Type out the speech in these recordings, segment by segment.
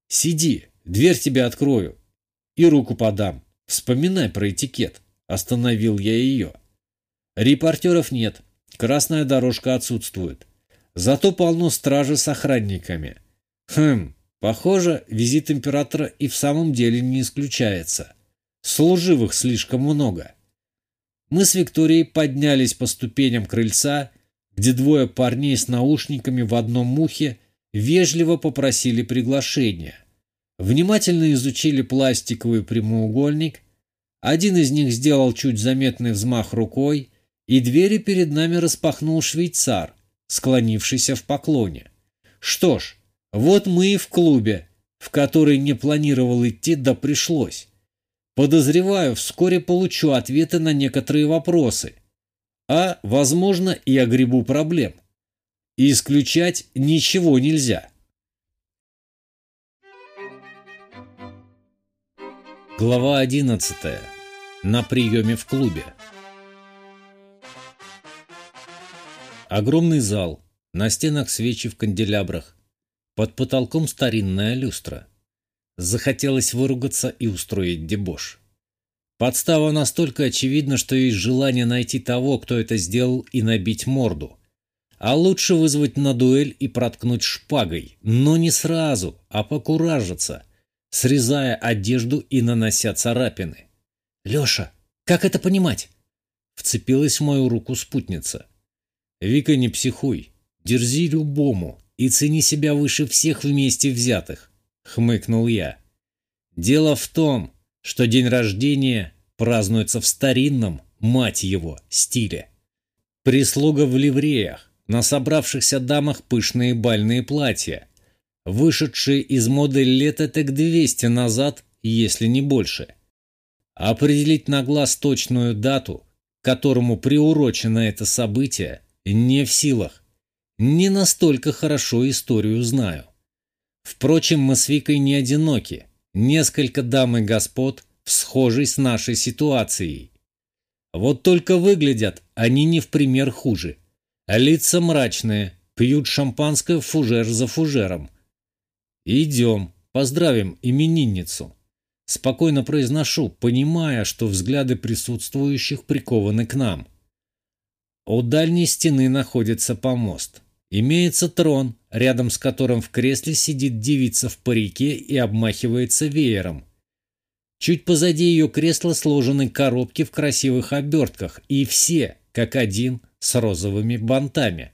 Сиди, дверь тебе открою и руку подам. Вспоминай про этикет. Остановил я ее. Репортеров нет, красная дорожка отсутствует. Зато полно стражи с охранниками. Похоже, визит императора и в самом деле не исключается. Служивых слишком много. Мы с Викторией поднялись по ступеням крыльца, где двое парней с наушниками в одном ухе вежливо попросили приглашения. Внимательно изучили пластиковый прямоугольник. Один из них сделал чуть заметный взмах рукой, и двери перед нами распахнул швейцар, склонившийся в поклоне. Что ж, вот мы и в клубе, в который не планировал идти, да пришлось. Подозреваю, вскоре получу ответы на некоторые вопросы, а, возможно, и огребу проблем. И исключать ничего нельзя. Глава 11. На приеме в клубе. Огромный зал, на стенах свечи в канделябрах, под потолком старинная люстра. Захотелось выругаться и устроить дебош. Подстава настолько очевидна, что есть желание найти того, кто это сделал, и набить морду. А лучше вызвать на дуэль и проткнуть шпагой, но не сразу, а покуражиться, срезая одежду и нанося царапины. «Леша, как это понимать?» Вцепилась в мою руку спутница. «Вика, не психуй, дерзи любому и цени себя выше всех вместе взятых», — хмыкнул я. «Дело в том, что день рождения празднуется в старинном, мать его, стиле. Прислуга в ливреях, на собравшихся дамах пышные бальные платья, вышедшие из моды лет этак 200 назад, если не больше. Определить на глаз точную дату, к которому приурочено это событие, не в силах. Не настолько хорошо историю знаю. Впрочем, мы с Викой не одиноки. Несколько дам и господ в схожей с нашей ситуацией. Вот только выглядят они не в пример хуже. Лица мрачные, пьют шампанское фужер за фужером. «Идем, поздравим именинницу». Спокойно произношу, понимая, что взгляды присутствующих прикованы к нам. У дальней стены находится помост. Имеется трон, рядом с которым в кресле сидит девица в парике и обмахивается веером. Чуть позади ее кресла сложены коробки в красивых обертках, и все, как один, с розовыми бантами.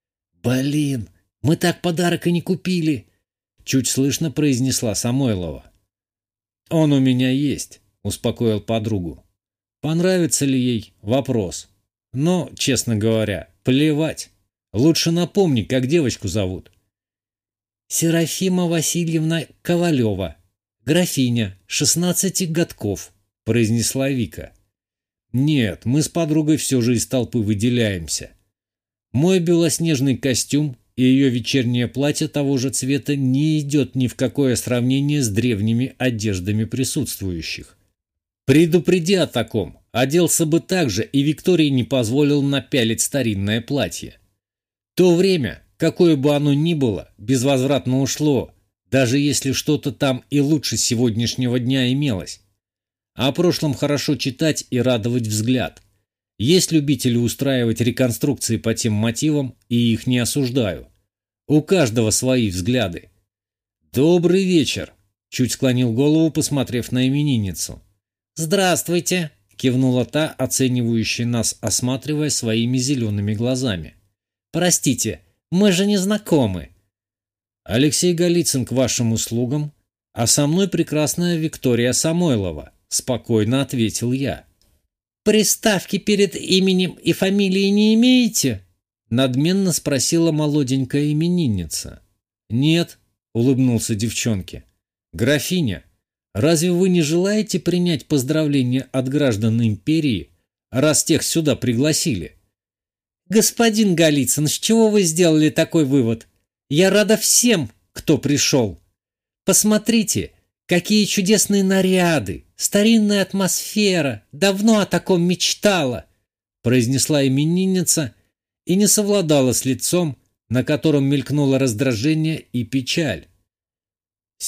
«Блин, мы так подарок и не купили!» Чуть слышно произнесла Самойлова. «Он у меня есть», — успокоил подругу. Понравится ли ей — вопрос. Но, честно говоря, плевать. Лучше напомни, как девочку зовут. «Серафима Васильевна Ковалева, графиня, 16 годков», — произнесла Вика. «Нет, мы с подругой все же из толпы выделяемся. Мой белоснежный костюм и ее вечернее платье того же цвета не идет ни в какое сравнение с древними одеждами присутствующих. Предупреди о таком, оделся бы так же, и Виктории не позволил напялить старинное платье. То время, какое бы оно ни было, безвозвратно ушло, даже если что-то там и лучше сегодняшнего дня имелось. О прошлом хорошо читать и радовать взгляд. Есть любители устраивать реконструкции по тем мотивам, и их не осуждаю. У каждого свои взгляды. «Добрый вечер», — чуть склонил голову, посмотрев на именинницу. «Здравствуйте», — кивнула та, оценивающая нас, осматривая своими зелеными глазами. «Простите, мы же не знакомы». «Алексей Голицын к вашим услугам, а со мной прекрасная Виктория Самойлова», — спокойно ответил я. «Приставки перед именем и фамилией не имеете?» — надменно спросила молоденькая именинница. «Нет», — улыбнулся девчонке. «Графиня, разве вы не желаете принять поздравления от граждан империи, раз тех сюда пригласили?» «Господин Голицын, с чего вы сделали такой вывод? Я рада всем, кто пришел. Посмотрите, какие чудесные наряды, старинная атмосфера, давно о таком мечтала», произнесла именинница и не совладала с лицом, на котором мелькнуло раздражение и печаль.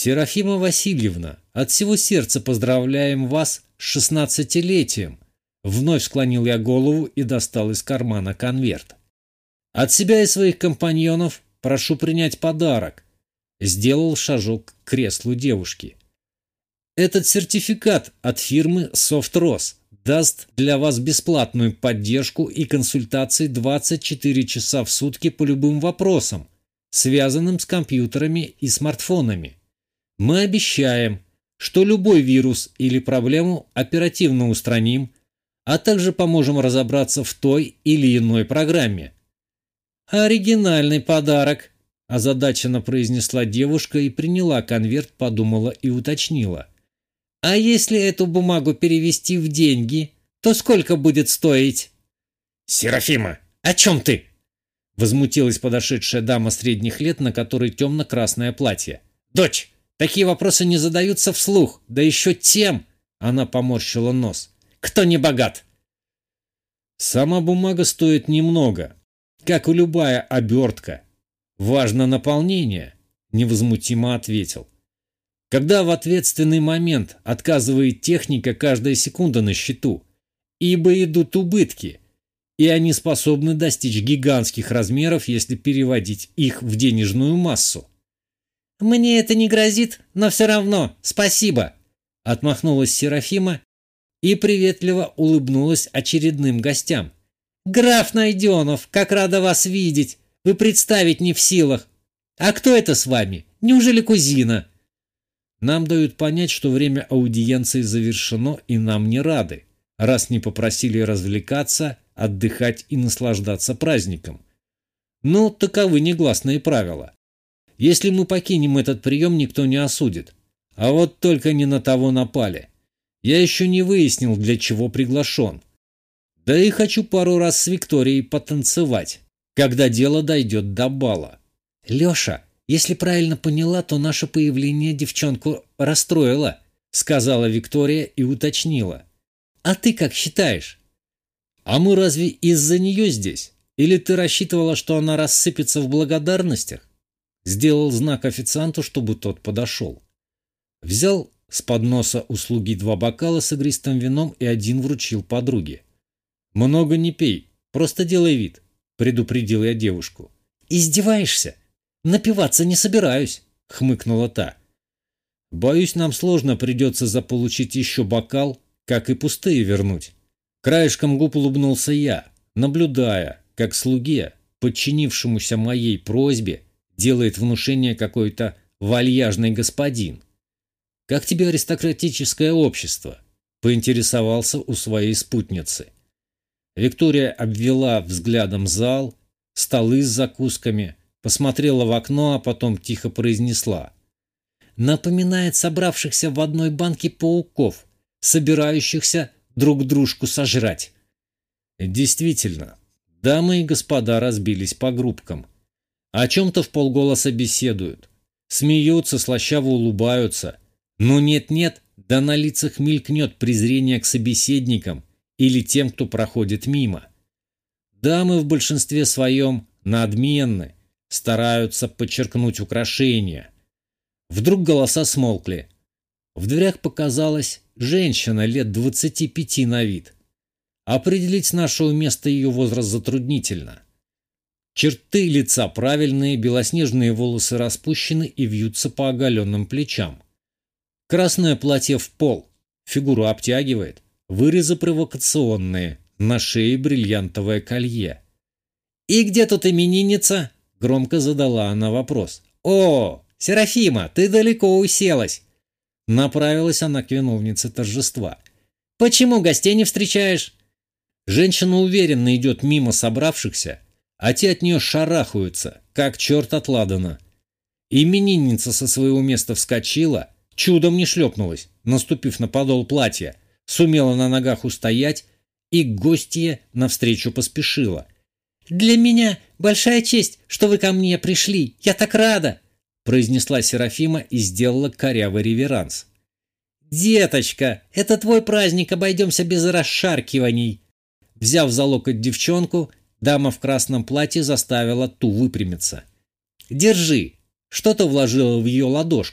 «Серафима Васильевна, от всего сердца поздравляем вас с 16-летием!» Вновь склонил я голову и достал из кармана конверт. «От себя и своих компаньонов прошу принять подарок». Сделал шажок к креслу девушки. «Этот сертификат от фирмы «Софтрос» даст для вас бесплатную поддержку и консультации 24 часа в сутки по любым вопросам, связанным с компьютерами и смартфонами. Мы обещаем, что любой вирус или проблему оперативно устраним, а также поможем разобраться в той или иной программе». «Оригинальный подарок», – озадаченно произнесла девушка и приняла конверт, подумала и уточнила. «А если эту бумагу перевести в деньги, то сколько будет стоить?» «Серафима, о чем ты?» – возмутилась подошедшая дама средних лет, на которой темно-красное платье. «Дочь, такие вопросы не задаются вслух, да еще тем!» – она поморщила нос. «Кто не богат?» «Сама бумага стоит немного, как и любая обертка. Важно наполнение», – невозмутимо ответил. «Когда в ответственный момент отказывает техника, каждая секунда на счету, ибо идут убытки, и они способны достичь гигантских размеров, если переводить их в денежную массу». «Мне это не грозит, но все равно спасибо», – отмахнулась Серафима и приветливо улыбнулась очередным гостям. «Граф Найденов, как рада вас видеть! Вы представить не в силах! А кто это с вами? Неужели кузина?» Нам дают понять, что время аудиенции завершено, и нам не рады, раз не попросили развлекаться, отдыхать и наслаждаться праздником. Ну, таковы негласные правила. Если мы покинем этот прием, никто не осудит. А вот только не на того напали. Я еще не выяснил, для чего приглашен. Да и хочу пару раз с Викторией потанцевать, когда дело дойдет до бала. «Леша, если правильно поняла, то наше появление девчонку расстроило», сказала Виктория и уточнила. «А ты как считаешь?» «А мы разве из-за нее здесь? Или ты рассчитывала, что она рассыпется в благодарностях?» Сделал знак официанту, чтобы тот подошел. Взял с подноса у слуги 2 бокала с игристым вином и один вручил подруге. «Много не пей, просто делай вид», – предупредил я девушку. «Издеваешься? Напиваться не собираюсь», – хмыкнула та. «Боюсь, нам сложно придется заполучить еще бокал, как и пустые вернуть». Краешком губ улыбнулся я, наблюдая, как слуге, подчинившемуся моей просьбе, делает внушение какой-то вальяжный господин. «Как тебе аристократическое общество?» – поинтересовался у своей спутницы. Виктория обвела взглядом зал, столы с закусками, посмотрела в окно, а потом тихо произнесла. «Напоминает собравшихся в одной банке пауков, собирающихся друг дружку сожрать». Действительно, дамы и господа разбились по группкам. О чем-то вполголоса беседуют, смеются, слащаво улыбаются, но нет-нет, да на лицах мелькнет презрение к собеседникам или тем, кто проходит мимо. Дамы в большинстве своем надменны, стараются подчеркнуть украшения. Вдруг голоса смолкли. В дверях показалась женщина лет 25 на вид. Определить с нашего места ее возраст затруднительно. Черты лица правильные, белоснежные волосы распущены и вьются по оголенным плечам. Красное платье в пол, фигуру обтягивает. Вырезы провокационные, на шее бриллиантовое колье. «И где тут именинница?» – громко задала она вопрос. «О, Серафима, ты далеко уселась!» Направилась она к виновнице торжества. «Почему гостей не встречаешь?» Женщина уверенно идет мимо собравшихся, а те от нее шарахаются, как черт от ладана. Именинница со своего места вскочила, чудом не шлепнулась, наступив на подол платья, сумела на ногах устоять и к гостье навстречу поспешила. «Для меня большая честь, что вы ко мне пришли. Я так рада!» произнесла Серафима и сделала корявый реверанс. «Деточка, это твой праздник, обойдемся без расшаркиваний!» Взяв за локоть девчонку, дама в красном платье заставила ту выпрямиться. «Держи!» Что-то вложила в ее ладошку.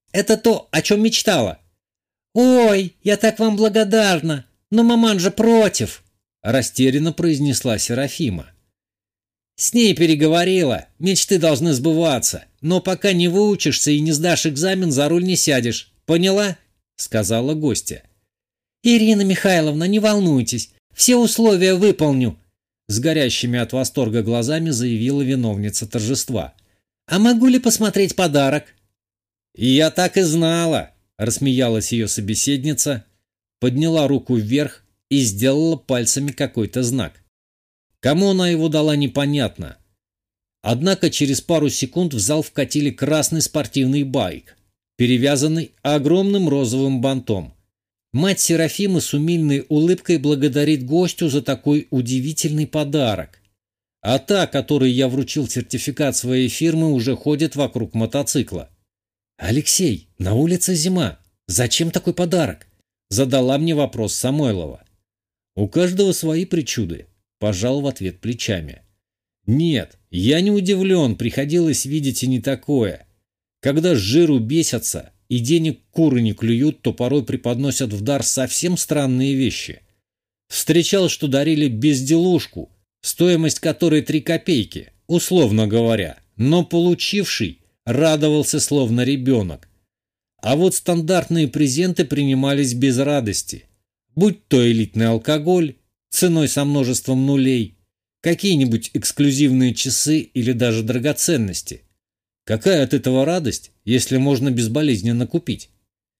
Это то, о чем мечтала». «Ой, я так вам благодарна, но маман же против», – растерянно произнесла Серафима. «С ней переговорила, мечты должны сбываться, но пока не выучишься и не сдашь экзамен, за руль не сядешь. Поняла?» – сказала гостья. «Ирина Михайловна, не волнуйтесь, все условия выполню», – с горящими от восторга глазами заявила виновница торжества. «А могу ли посмотреть подарок?» «Я так и знала», – рассмеялась ее собеседница, подняла руку вверх и сделала пальцами какой-то знак. Кому она его дала, непонятно. Однако через пару секунд в зал вкатили красный спортивный байк, перевязанный огромным розовым бантом. Мать Серафимы с умильной улыбкой благодарит гостю за такой удивительный подарок. А та, которой я вручил сертификат своей фирмы, уже ходит вокруг мотоцикла. «Алексей, на улице зима. Зачем такой подарок?» Задала мне вопрос Самойлова. «У каждого свои причуды», – пожал в ответ плечами. «Нет, я не удивлен, приходилось видеть и не такое. Когда с жиру бесятся и денег куры не клюют, то порой преподносят в дар совсем странные вещи. Встречал, что дарили безделушку, стоимость которой 3 копейки, условно говоря, но получивший радовался словно ребенок. А вот стандартные презенты принимались без радости, будь то элитный алкоголь ценой со множеством нулей, какие-нибудь эксклюзивные часы или даже драгоценности. Какая от этого радость, если можно безболезненно купить?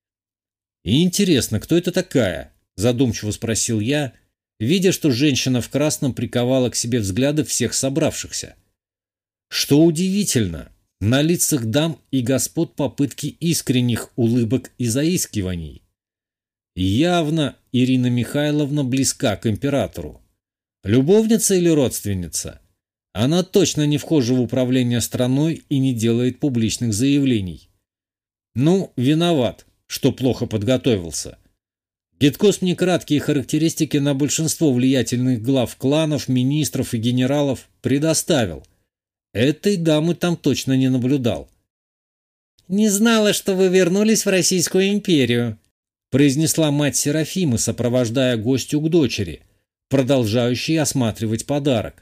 «И интересно, кто это такая?» – задумчиво спросил я, видя, что женщина в красном приковала к себе взгляды всех собравшихся. Что удивительно, на лицах дам и господ попытки искренних улыбок и заискиваний. Явно Ирина Михайловна близка к императору. Любовница или родственница? Она точно не вхожа в управление страной и не делает публичных заявлений. Ну, виноват, что плохо подготовился. Гидкос мне краткие характеристики на большинство влиятельных глав кланов, министров и генералов предоставил. Этой дамы там точно не наблюдал. «Не знала, что вы вернулись в Российскую империю», произнесла мать Серафимы, сопровождая гостю к дочери, продолжающей осматривать подарок.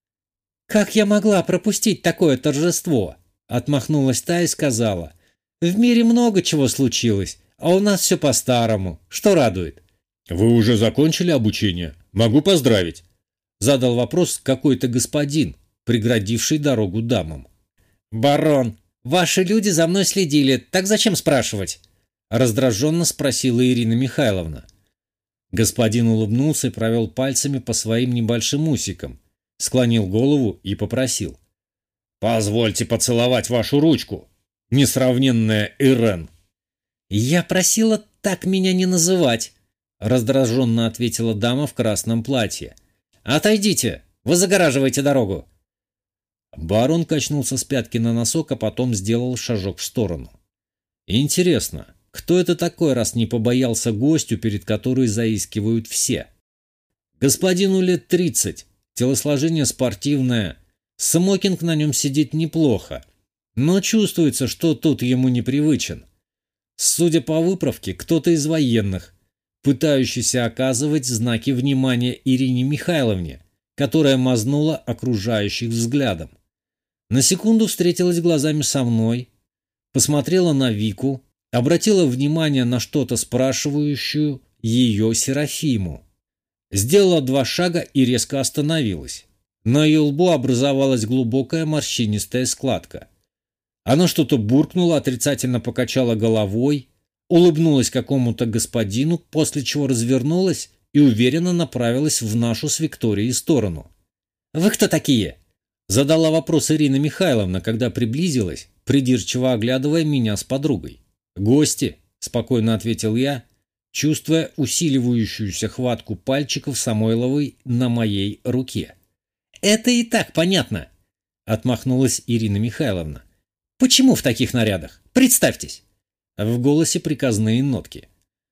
«Как я могла пропустить такое торжество?» Отмахнулась та и сказала: «В мире много чего случилось, а у нас все по-старому. Что радует?» «Вы уже закончили обучение? Могу поздравить», задал вопрос какой-то господин, преградивший дорогу дамам. «Барон, ваши люди за мной следили, так зачем спрашивать?» раздраженно спросила Ирина Михайловна. Господин улыбнулся и провел пальцами по своим небольшим усикам, склонил голову и попросил: «Позвольте поцеловать вашу ручку, несравненная Ирен». «Я просила так меня не называть», раздраженно ответила дама в красном платье. «Отойдите, вы загораживаете дорогу». Барон качнулся с пятки на носок, а потом сделал шажок в сторону. «Интересно, кто это такой, раз не побоялся гостю, перед которой заискивают все?» Господину лет 30, телосложение спортивное, смокинг на нем сидит неплохо, но чувствуется, что тут ему непривычен. Судя по выправке, кто-то из военных, пытающийся оказывать знаки внимания Ирине Михайловне, которая мазнула окружающих взглядом. На секунду встретилась глазами со мной, посмотрела на Вику, обратила внимание на что-то спрашивающую ее Серафиму. Сделала 2 шага и резко остановилась. На ее лбу образовалась глубокая морщинистая складка. Она что-то буркнула, отрицательно покачала головой, улыбнулась какому-то господину, после чего развернулась и уверенно направилась в нашу с Викторией сторону. «Вы кто такие?» Задала вопрос Ирина Михайловна, когда приблизилась, придирчиво оглядывая меня с подругой. «Гости», – спокойно ответил я, чувствуя усиливающуюся хватку пальчиков Самойловой на моей руке. «Это и так понятно», – отмахнулась Ирина Михайловна. «Почему в таких нарядах? Представьтесь!» В голосе приказные нотки.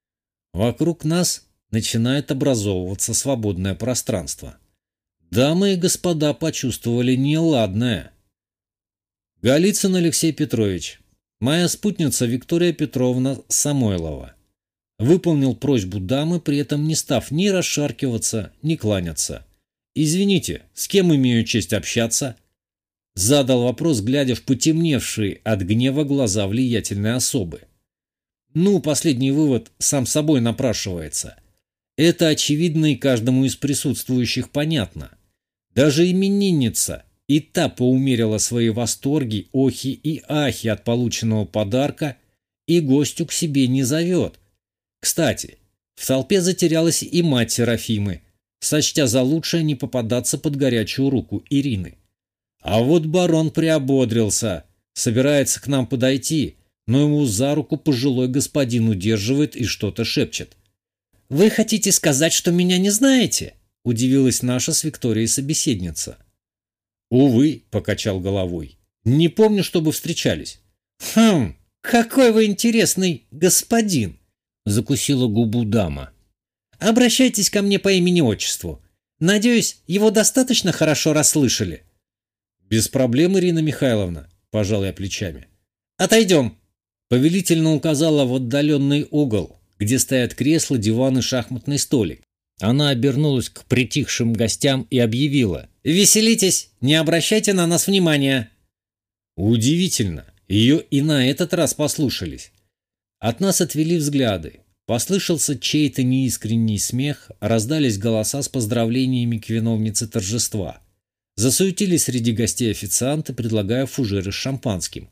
Вокруг нас начинает образовываться свободное пространство. Дамы и господа почувствовали неладное. «Голицын Алексей Петрович, Моя спутница Виктория Петровна Самойлова. Выполнил просьбу дамы, при этом не став ни расшаркиваться, ни кланяться. «Извините, с кем имею честь общаться?» Задал вопрос, глядя в потемневшие от гнева глаза влиятельной особы. Ну, последний вывод сам собой напрашивается. Это очевидно и каждому из присутствующих понятно. Даже именинница и та поумерила свои восторги, охи и ахи от полученного подарка и гостю к себе не зовет. Кстати, в толпе затерялась и мать Серафимы, сочтя за лучшее не попадаться под горячую руку Ирины. А вот барон приободрился, собирается к нам подойти, но ему за руку пожилой господин удерживает и что-то шепчет. «Вы хотите сказать, что меня не знаете?» – удивилась наша с Викторией собеседница. «Увы», – покачал головой, – «не помню, чтобы встречались». «Хм, какой вы интересный господин!» – закусила губу дама. «Обращайтесь ко мне по имени-отчеству. Надеюсь, его достаточно хорошо расслышали». «Без проблем, Ирина Михайловна», – пожал я плечами. «Отойдем», – повелительно указала в отдаленный угол, где стоят кресла, диван и шахматный столик. Она обернулась к притихшим гостям и объявила: «Веселитесь, не обращайте на нас внимания». Удивительно, ее и на этот раз послушались. От нас отвели взгляды. Послышался чей-то неискренний смех, раздались голоса с поздравлениями к виновнице торжества. Засуетились среди гостей официанты, предлагая фужеры с шампанским.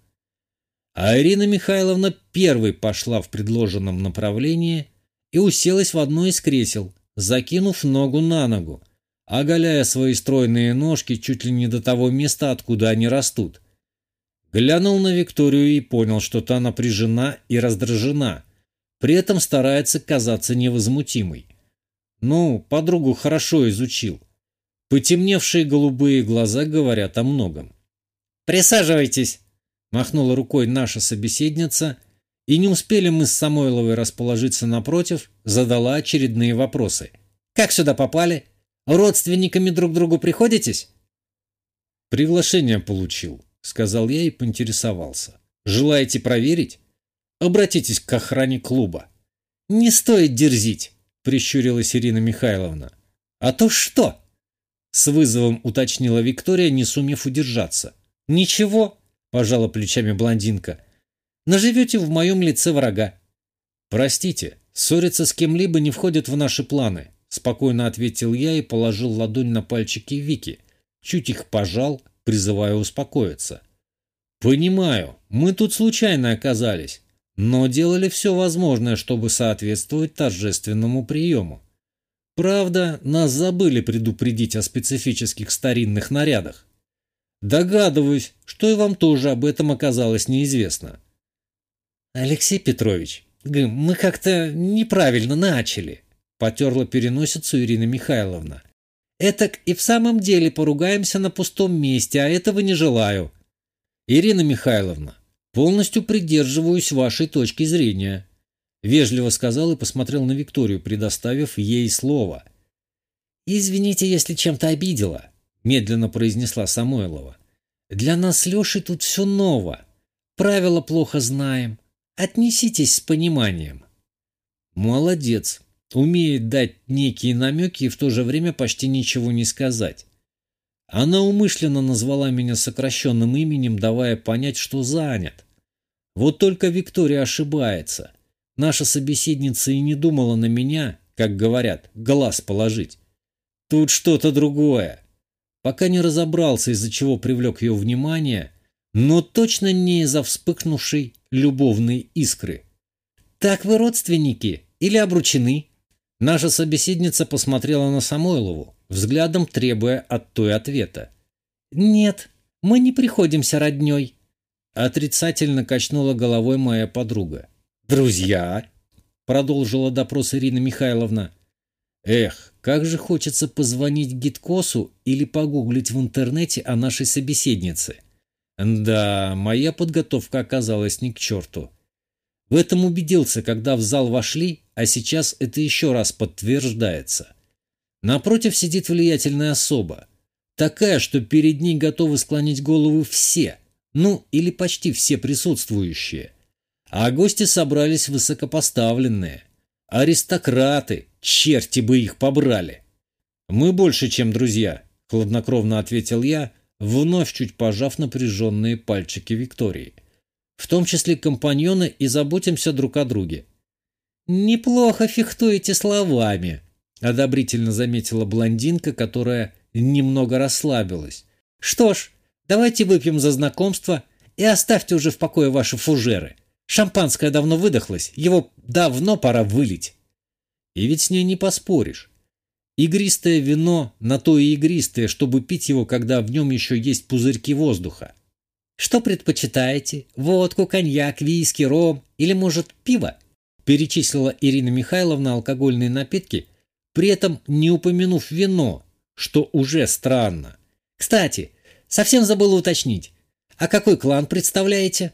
А Ирина Михайловна первой пошла в предложенном направлении и уселась в одно из кресел, закинув ногу на ногу, оголяя свои стройные ножки чуть ли не до того места, откуда они растут. Глянул на Викторию и понял, что та напряжена и раздражена, при этом старается казаться невозмутимой. Ну, подругу хорошо изучил. Потемневшие голубые глаза говорят о многом. «Присаживайтесь!» – махнула рукой наша собеседница, и не успели мы с Самойловой расположиться напротив, задала очередные вопросы. «Как сюда попали? Родственниками друг другу приходитесь?» «Приглашение получил», – сказал я и поинтересовался. «Желаете проверить? Обратитесь к охране клуба». «Не стоит дерзить», – прищурилась Ирина Михайловна. «А то что?» – с вызовом уточнила Виктория, не сумев удержаться. «Ничего», – пожала плечами блондинка. «Наживете в моем лице врага». «Простите, ссориться с кем-либо не входит в наши планы», – спокойно ответил я и положил ладонь на пальчики Вики, чуть их пожал, призывая успокоиться. «Понимаю, мы тут случайно оказались, но делали все возможное, чтобы соответствовать торжественному приему. Правда, нас забыли предупредить о специфических старинных нарядах. Догадываюсь, что и вам тоже об этом оказалось неизвестно». «Алексей Петрович, мы как-то неправильно начали», — потерла переносицу Ирина Михайловна. «Этак и в самом деле поругаемся на пустом месте, а этого не желаю». «Ирина Михайловна, полностью придерживаюсь вашей точки зрения», — вежливо сказал и посмотрел на Викторию, предоставив ей слово. «Извините, если чем-то обидела», — медленно произнесла Самойлова. «Для нас с Лешей тут все ново. Правила плохо знаем. Отнеситесь с пониманием». «Молодец. Умеет дать некие намеки и в то же время почти ничего не сказать. Она умышленно назвала меня сокращенным именем, давая понять, что занят. Вот только Виктория ошибается. Наша собеседница и не думала на меня, как говорят, глаз положить. Тут что-то другое. Пока не разобрался, из-за чего привлек ее внимание, но точно не из-за вспыхнувшей любовной искры. «Так вы родственники или обручены?» Наша собеседница посмотрела на Самойлову, взглядом требуя от той ответа. «Нет, мы не приходимся роднёй», — отрицательно качнула головой моя подруга. «Друзья?» — продолжила допрос Ирина Михайловна. «Эх, как же хочется позвонить Гиткосу или погуглить в интернете о нашей собеседнице. Да, моя подготовка оказалась ни к черту. В этом убедился, когда в зал вошли, а сейчас это еще раз подтверждается. Напротив сидит влиятельная особа, такая, что перед ней готовы склонить голову все, Ну, или почти все присутствующие. А гости собрались высокопоставленные. Аристократы, черти бы их побрали. «Мы больше, чем друзья», — хладнокровно ответил я, вновь чуть пожав напряженные пальчики Виктории. «В том числе компаньоны, и заботимся друг о друге». «Неплохо фехтуете словами», — одобрительно заметила блондинка, которая немного расслабилась. «Что ж, давайте выпьем за знакомство и оставьте уже в покое ваши фужеры. Шампанское давно выдохлось, его давно пора вылить». И ведь с ней не поспоришь. Игристое вино на то и игристое, чтобы пить его, когда в нем еще есть пузырьки воздуха. «Что предпочитаете? Водку, коньяк, виски, ром или, может, пиво?» Перечислила Ирина Михайловна алкогольные напитки, при этом не упомянув вино, что уже странно. «Кстати, совсем забыла уточнить. А какой клан представляете?»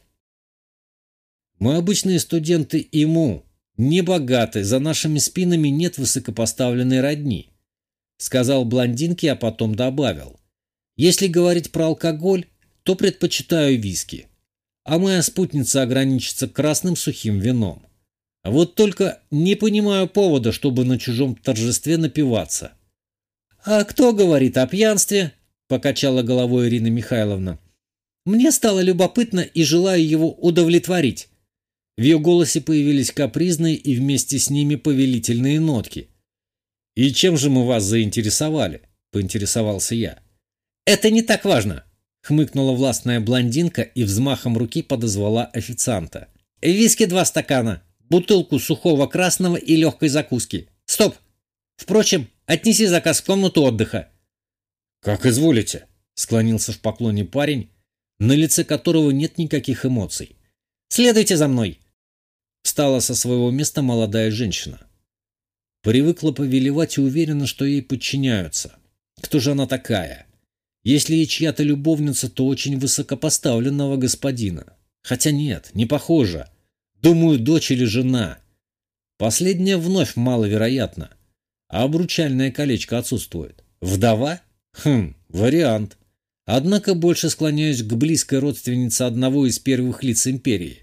«Мы обычные студенты ИМУ, не богаты, за нашими спинами нет высокопоставленной родни», сказал блондинке, а потом добавил. «Если говорить про алкоголь, то предпочитаю виски, а моя спутница ограничится красным сухим вином. Вот только не понимаю повода, чтобы на чужом торжестве напиваться». «А кто говорит о пьянстве?» – покачала головой Ирина Михайловна. «Мне стало любопытно и желаю его удовлетворить». В ее голосе появились капризные и вместе с ними повелительные нотки. «И чем же мы вас заинтересовали?» – поинтересовался я. «Это не так важно», – хмыкнула властная блондинка и взмахом руки подозвала официанта. «Виски 2 стакана, бутылку сухого красного и легкой закуски. Стоп! Впрочем, отнеси заказ в комнату отдыха». «Как изволите», – склонился в поклоне парень, на лице которого нет никаких эмоций. «Следуйте за мной». Встала со своего места молодая женщина. Привыкла повелевать и уверена, что ей подчиняются. Кто же она такая? Если и чья-то любовница, то очень высокопоставленного господина. Хотя нет, не похоже. Думаю, дочь или жена. Последняя вновь маловероятно. А обручальное колечко отсутствует. Вдова? Вариант. Однако больше склоняюсь к близкой родственнице одного из первых лиц империи.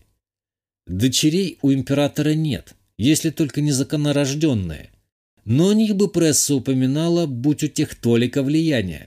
Дочерей у императора нет, если только незаконнорожденные. Но о них бы пресса упоминала, будь у тех толика влияния.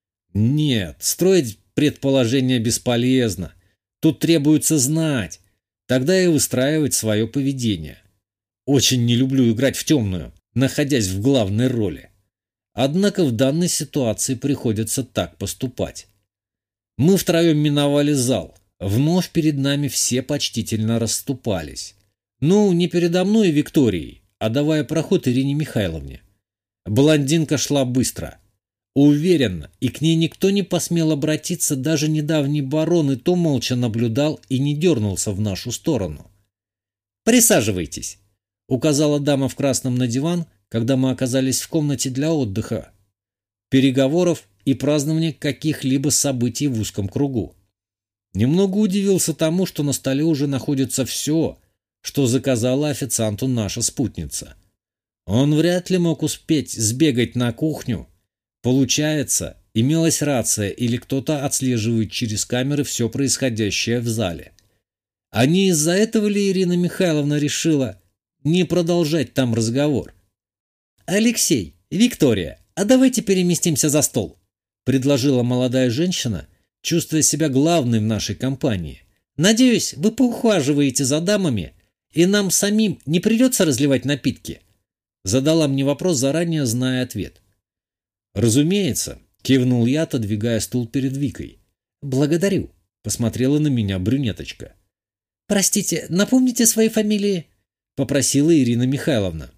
Нет, строить предположения бесполезно. Тут требуется знать. Тогда и выстраивать свое поведение. Очень не люблю играть в темную, находясь в главной роли. Однако в данной ситуации приходится так поступать. Мы втроем миновали зал. Вновь перед нами все почтительно расступались. Ну, не передо мной и Викторией, а давая проход Ирине Михайловне. Блондинка шла быстро, уверенно, и к ней никто не посмел обратиться, даже недавний барон и то молча наблюдал и не дернулся в нашу сторону. «Присаживайтесь», — указала дама в красном на диван, когда мы оказались в комнате для отдыха, переговоров и празднования каких-либо событий в узком кругу. Немного удивился тому, что на столе уже находится все, что заказала официанту наша спутница. Он вряд ли мог успеть сбегать на кухню. Получается, имелась рация или кто-то отслеживает через камеры все происходящее в зале. А не из-за этого ли Ирина Михайловна решила не продолжать там разговор? «Алексей, Виктория, а давайте переместимся за стол», — предложила молодая женщина, чувствуя себя главной в нашей компании. «Надеюсь, вы поухаживаете за дамами, и нам самим не придется разливать напитки?» Задала мне вопрос, заранее зная ответ. «Разумеется», — кивнул я, отодвигая стул перед Викой. «Благодарю», — посмотрела на меня брюнеточка. «Простите, напомните свои фамилии?» — попросила Ирина Михайловна.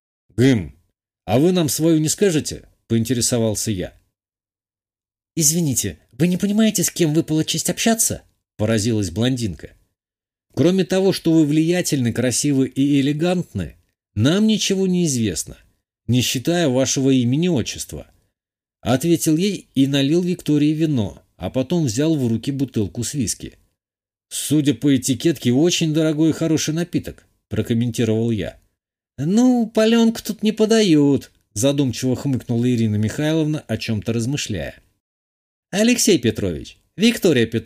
А вы нам свою не скажете?» — поинтересовался я. «Извините, вы не понимаете, с кем выпала честь общаться?» — поразилась блондинка. «Кроме того, что вы влиятельны, красивы и элегантны, нам ничего не известно, не считая вашего имени-отчества», — ответил ей и налил Виктории вино, а потом взял в руки бутылку с виски. «Судя по этикетке, очень дорогой и хороший напиток», — прокомментировал я. «Ну, паленку тут не подают», — задумчиво хмыкнула Ирина Михайловна, о чем-то размышляя. «Алексей Петрович, Виктория Петровна,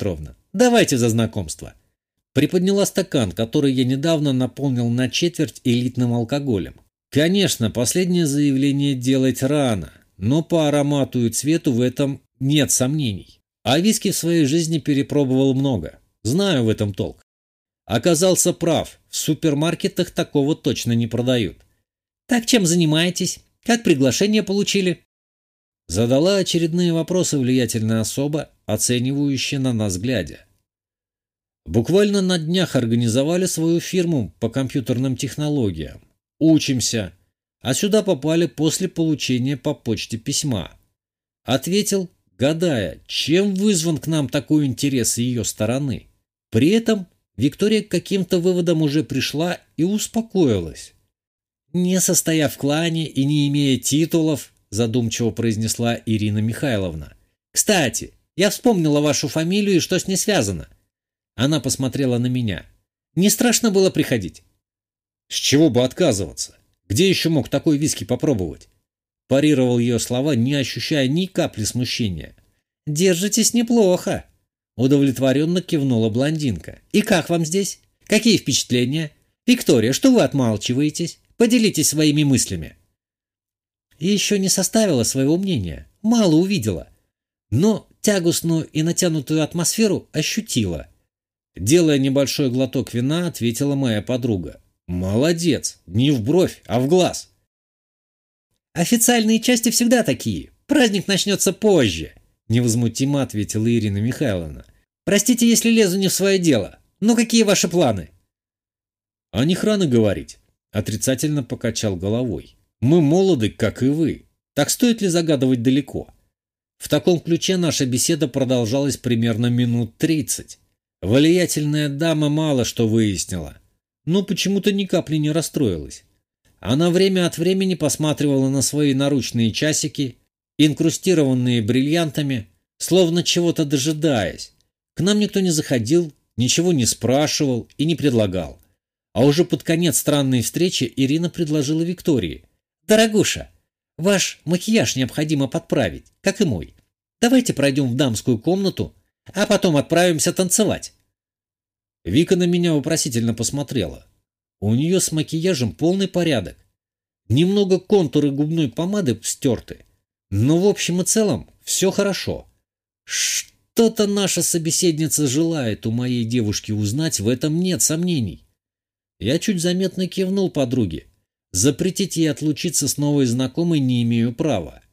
Давайте за знакомство». Приподняла стакан, который я недавно наполнил на четверть элитным алкоголем. Конечно, последнее заявление делать рано, но по аромату и цвету в этом нет сомнений. А виски в своей жизни перепробовал много. Знаю в этом толк. Оказался прав, в супермаркетах такого точно не продают. «Так чем занимаетесь? Как приглашение получили?» Задала очередные вопросы влиятельная особа, оценивающая на нас глядя. Буквально на днях организовали свою фирму по компьютерным технологиям. Учимся. А сюда попали после получения по почте письма. Ответил, гадая, чем вызван к нам такой интерес с ее стороны. При этом Виктория к каким-то выводам уже пришла и успокоилась. «Не состояв в клане и не имея титулов», задумчиво произнесла Ирина Михайловна. «Кстати, я вспомнила вашу фамилию и что с ней связано». Она посмотрела на меня. «Не страшно было приходить?» «С чего бы отказываться? Где еще мог такой виски попробовать?» Парировал ее слова, не ощущая ни капли смущения. «Держитесь неплохо», — удовлетворенно кивнула блондинка. «И как вам здесь? Какие впечатления? Виктория, что вы отмалчиваетесь? Поделитесь своими мыслями». Еще не составила своего мнения, мало увидела, но тягостную и натянутую атмосферу ощутила. Делая небольшой глоток вина, ответила моя подруга. «Молодец! Не в бровь, а в глаз!» «Официальные части всегда такие. Праздник начнется позже», — невозмутимо ответила Ирина Михайловна. «Простите, если лезу не в свое дело. Но какие ваши планы?» «О них рано говорить», — отрицательно покачал головой. «Мы молоды, как и вы. Так стоит ли загадывать далеко?» В таком ключе наша беседа продолжалась примерно минут 30. Влиятельная дама мало что выяснила, но почему-то ни капли не расстроилась. Она время от времени посматривала на свои наручные часики, инкрустированные бриллиантами, словно чего-то дожидаясь. К нам никто не заходил, ничего не спрашивал и не предлагал. А уже под конец странной встречи Ирина предложила Виктории. «Дорогуша, ваш макияж необходимо подправить, как и мой. Давайте пройдем в дамскую комнату, а потом отправимся танцевать». Вика на меня вопросительно посмотрела. У нее с макияжем полный порядок. Немного контуры губной помады стерты, но в общем и целом все хорошо. Что-то наша собеседница желает у моей девушки узнать, в этом нет сомнений. Я чуть заметно кивнул подруге. Запретить ей отлучиться с новой знакомой не имею права.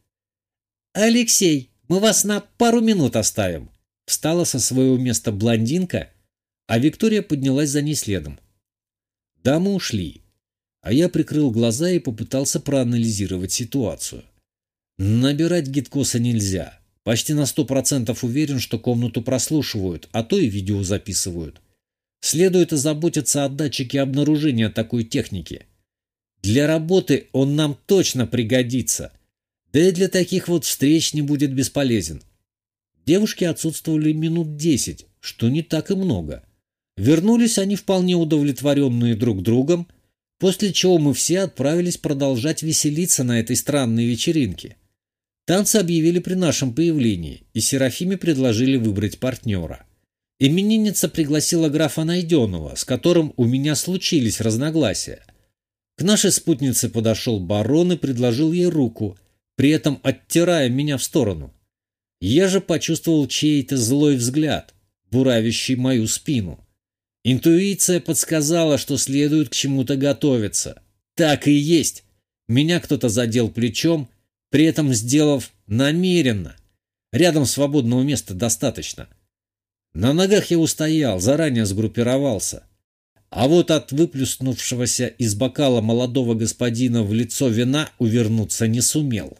«Алексей, мы вас на пару минут оставим», — встала со своего места блондинка, а Виктория поднялась за ней следом. Дамы ушли, а я прикрыл глаза и попытался проанализировать ситуацию. Набирать гидкоса нельзя. Почти на 100% уверен, что комнату прослушивают, а то и видео записывают. Следует озаботиться о датчике обнаружения такой техники. Для работы он нам точно пригодится. Да и для таких вот встреч не будет бесполезен. Девушки отсутствовали минут 10, что не так и много. Вернулись они вполне удовлетворенные друг другом, после чего мы все отправились продолжать веселиться на этой странной вечеринке. Танцы объявили при нашем появлении, и Серафиме предложили выбрать партнера. Именинница пригласила графа Найденова, с которым у меня случились разногласия. К нашей спутнице подошел барон и предложил ей руку, при этом оттирая меня в сторону. Я же почувствовал чей-то злой взгляд, буравящий мою спину. Интуиция подсказала, что следует к чему-то готовиться. Так и есть. Меня кто-то задел плечом, при этом сделав намеренно. Рядом свободного места достаточно. На ногах я устоял, заранее сгруппировался. А вот от выплюснувшегося из бокала молодого господина в лицо вина увернуться не сумел.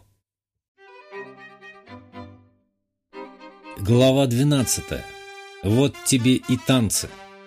Глава 12. Вот тебе и танцы.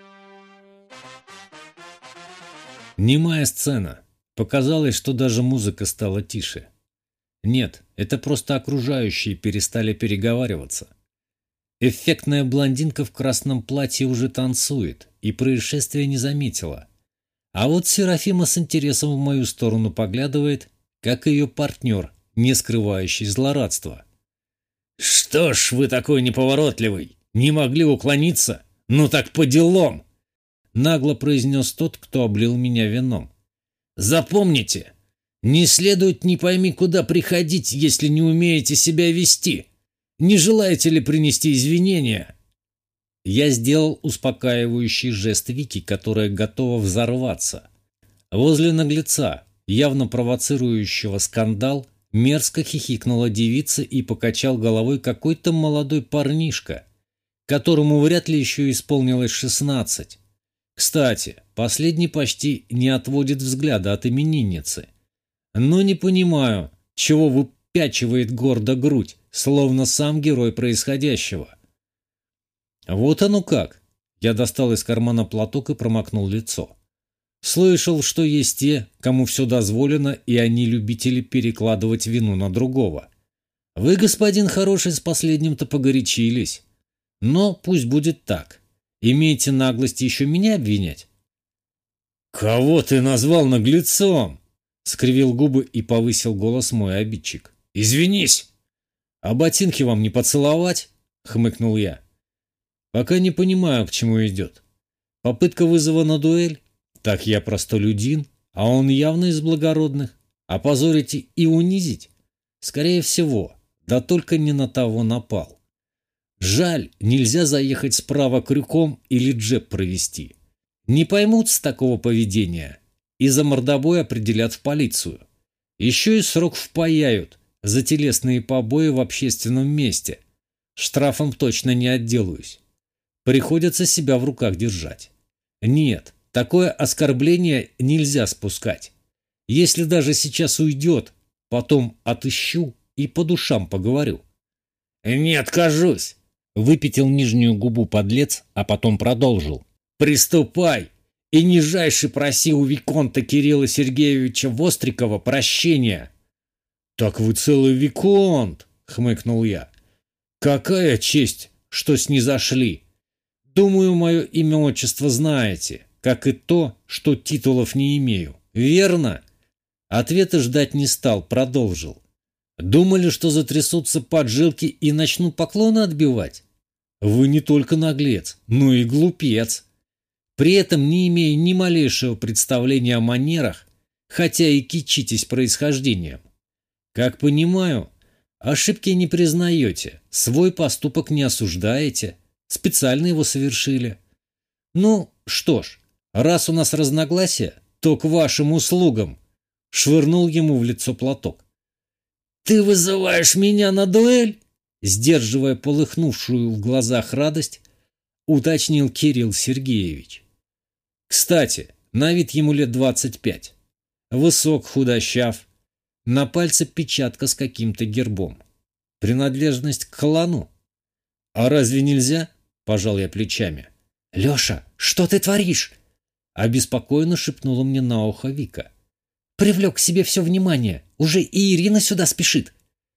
Немая сцена. Показалось, что даже музыка стала тише. Нет, это просто окружающие перестали переговариваться. Эффектная блондинка в красном платье уже танцует и происшествия не заметила. А вот Серафима с интересом в мою сторону поглядывает, как ее партнер, не скрывающий злорадства. «Что ж вы такой неповоротливый?» Не могли уклониться? Ну так по делам!» Нагло произнес тот, кто облил меня вином. «Запомните, не следует не пойми куда приходить, если не умеете себя вести. Не желаете ли принести извинения?» Я сделал успокаивающий жест Вики, которая готова взорваться. Возле наглеца, явно провоцирующего скандал, мерзко хихикнула девица и покачал головой какой-то молодой парнишка, которому вряд ли еще исполнилось 16. Кстати, последний почти не отводит взгляда от именинницы. Но не понимаю, чего выпячивает гордо грудь, словно сам герой происходящего. Вот оно как. Я достал из кармана платок и промокнул лицо. Слышал, что есть те, кому все дозволено, и они любители перекладывать вину на другого. Вы, господин хороший, с последним-то погорячились. Но пусть будет так. Имеете наглость еще меня обвинять? «Кого ты назвал наглецом?» — скривил губы и повысил голос мой обидчик. «Извинись!» «А ботинки вам не поцеловать?» — хмыкнул я. «Пока не понимаю, к чему идет. Попытка вызова на дуэль? Так я простолюдин, а он явно из благородных. Опозорить и унизить? Скорее всего, да только не на того напал. Жаль, нельзя заехать справа крюком или джеб провести. Не поймут с такого поведения и за мордобой определят в полицию. Еще и срок впаяют за телесные побои в общественном месте. Штрафом точно не отделаюсь. Приходится себя в руках держать. Нет, такое оскорбление нельзя спускать. Если даже сейчас уйдет, потом отыщу и по душам поговорю». «Не откажусь!» — выпятил нижнюю губу подлец, а потом продолжил. «Приступай и нижайше проси у виконта Кирилла Сергеевича Вострикова прощения». «Так вы целый виконт!» — хмыкнул я. «Какая честь, что снизошли! Думаю, мое имя-отчество знаете, как и то, что титулов не имею. Верно?» Ответа ждать не стал, продолжил. «Думали, что затрясутся поджилки и начнут поклоны отбивать? Вы не только наглец, но и глупец. При этом не имея ни малейшего представления о манерах, хотя и кичитесь происхождением. Как понимаю, ошибки не признаете, свой поступок не осуждаете, специально его совершили. Ну, что ж, раз у нас разногласия, то к вашим услугам», — швырнул ему в лицо платок. «Ты вызываешь меня на дуэль?» Сдерживая полыхнувшую в глазах радость, уточнил Кирилл Сергеевич. Кстати, на вид ему лет 25. Высок, худощав, на пальце печатка с каким-то гербом. Принадлежность к клану. «А разве нельзя?» – пожал я плечами. «Леша, что ты творишь?» – обеспокоенно шепнула мне на ухо Вика. «Привлек к себе все внимание. Уже и Ирина сюда спешит».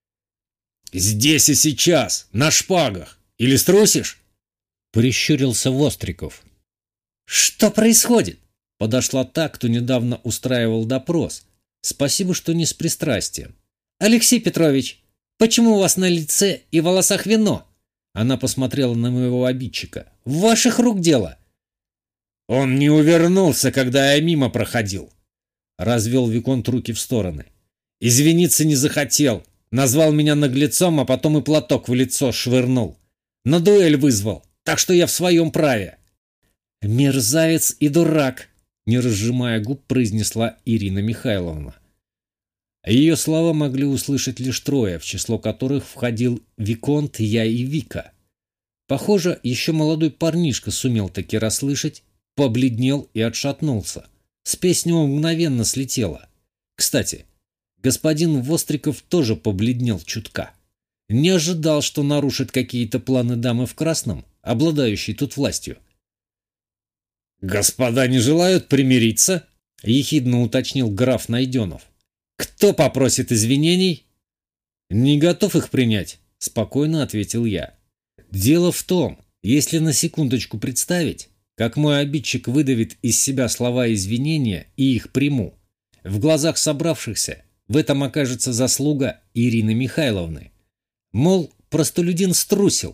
«Здесь и сейчас, на шпагах. Или струсишь?» – прищурился Востриков. «Что происходит?» – подошла та, кто недавно устраивал допрос. Спасибо, что не с пристрастием. «Алексей Петрович, почему у вас на лице и волосах вино?» Она посмотрела на моего обидчика. «В ваших рук дело». «Он не увернулся, когда я мимо проходил», — развел виконт руки в стороны. «Извиниться не захотел. Назвал меня наглецом, а потом и платок в лицо швырнул. На дуэль вызвал, так что я в своем праве». «Мерзавец и дурак», — не разжимая губ, произнесла Ирина Михайловна. Ее слова могли услышать лишь трое, в число которых входил виконт, я и Вика. Похоже, еще молодой парнишка сумел таки расслышать, побледнел и отшатнулся. Спесь с него мгновенно слетела. Кстати, господин Востриков тоже побледнел чутка. Не ожидал, что нарушит какие-то планы дамы в красном, обладающей тут властью. «Господа не желают примириться?» — ехидно уточнил граф Найденов. «Кто попросит извинений?» «Не готов их принять», — спокойно ответил я. «Дело в том, если на секундочку представить, как мой обидчик выдавит из себя слова извинения и их приму, в глазах собравшихся в этом окажется заслуга Ирины Михайловны. Мол, простолюдин струсил,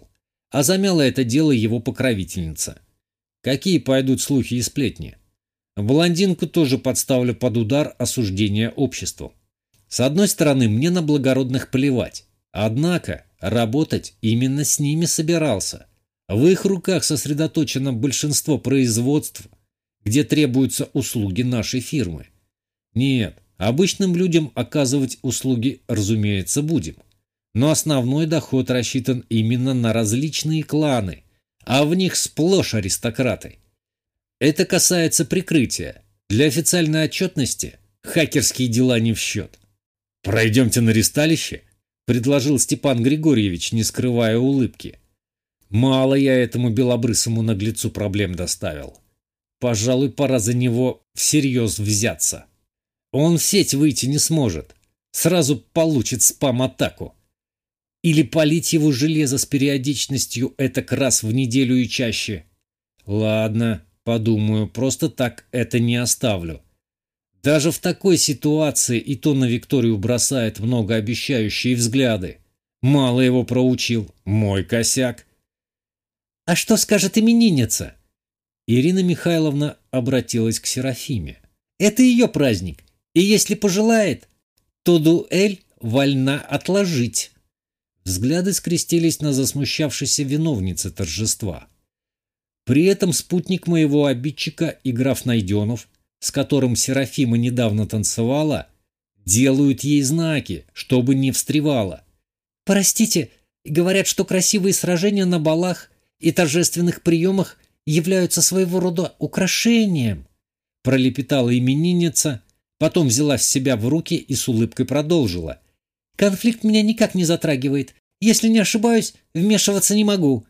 а замяла это дело его покровительница. Какие пойдут слухи и сплетни? Блондинку тоже подставлю под удар осуждения обществом. С одной стороны, мне на благородных плевать, однако работать именно с ними собирался. В их руках сосредоточено большинство производств, где требуются услуги нашей фирмы. Нет, обычным людям оказывать услуги, разумеется, будем. Но основной доход рассчитан именно на различные кланы, а в них сплошь аристократы. Это касается прикрытия. Для официальной отчетности хакерские дела не в счет. «Пройдемте на ристалище», — предложил Степан Григорьевич, не скрывая улыбки. Мало я этому белобрысому наглецу проблем доставил. Пожалуй, пора за него всерьез взяться. Он в сеть выйти не сможет. Сразу получит спам-атаку. Или полить его железо с периодичностью этак раз в неделю и чаще. Ладно, подумаю, просто так это не оставлю. Даже в такой ситуации и то на Викторию бросает многообещающие взгляды. Мало его проучил. Мой косяк. «А что скажет именинница?» Ирина Михайловна обратилась к Серафиме. «Это ее праздник, и если пожелает, то дуэль вольна отложить». Взгляды скрестились на засмущавшейся виновнице торжества. При этом спутник моего обидчика и граф Найденов, с которым Серафима недавно танцевала, делают ей знаки, чтобы не встревала. «Простите, говорят, что красивые сражения на балах и торжественных приемах являются своего рода украшением», пролепетала именинница, потом взяла себя в руки и с улыбкой продолжила. «Конфликт меня никак не затрагивает. Если не ошибаюсь, вмешиваться не могу».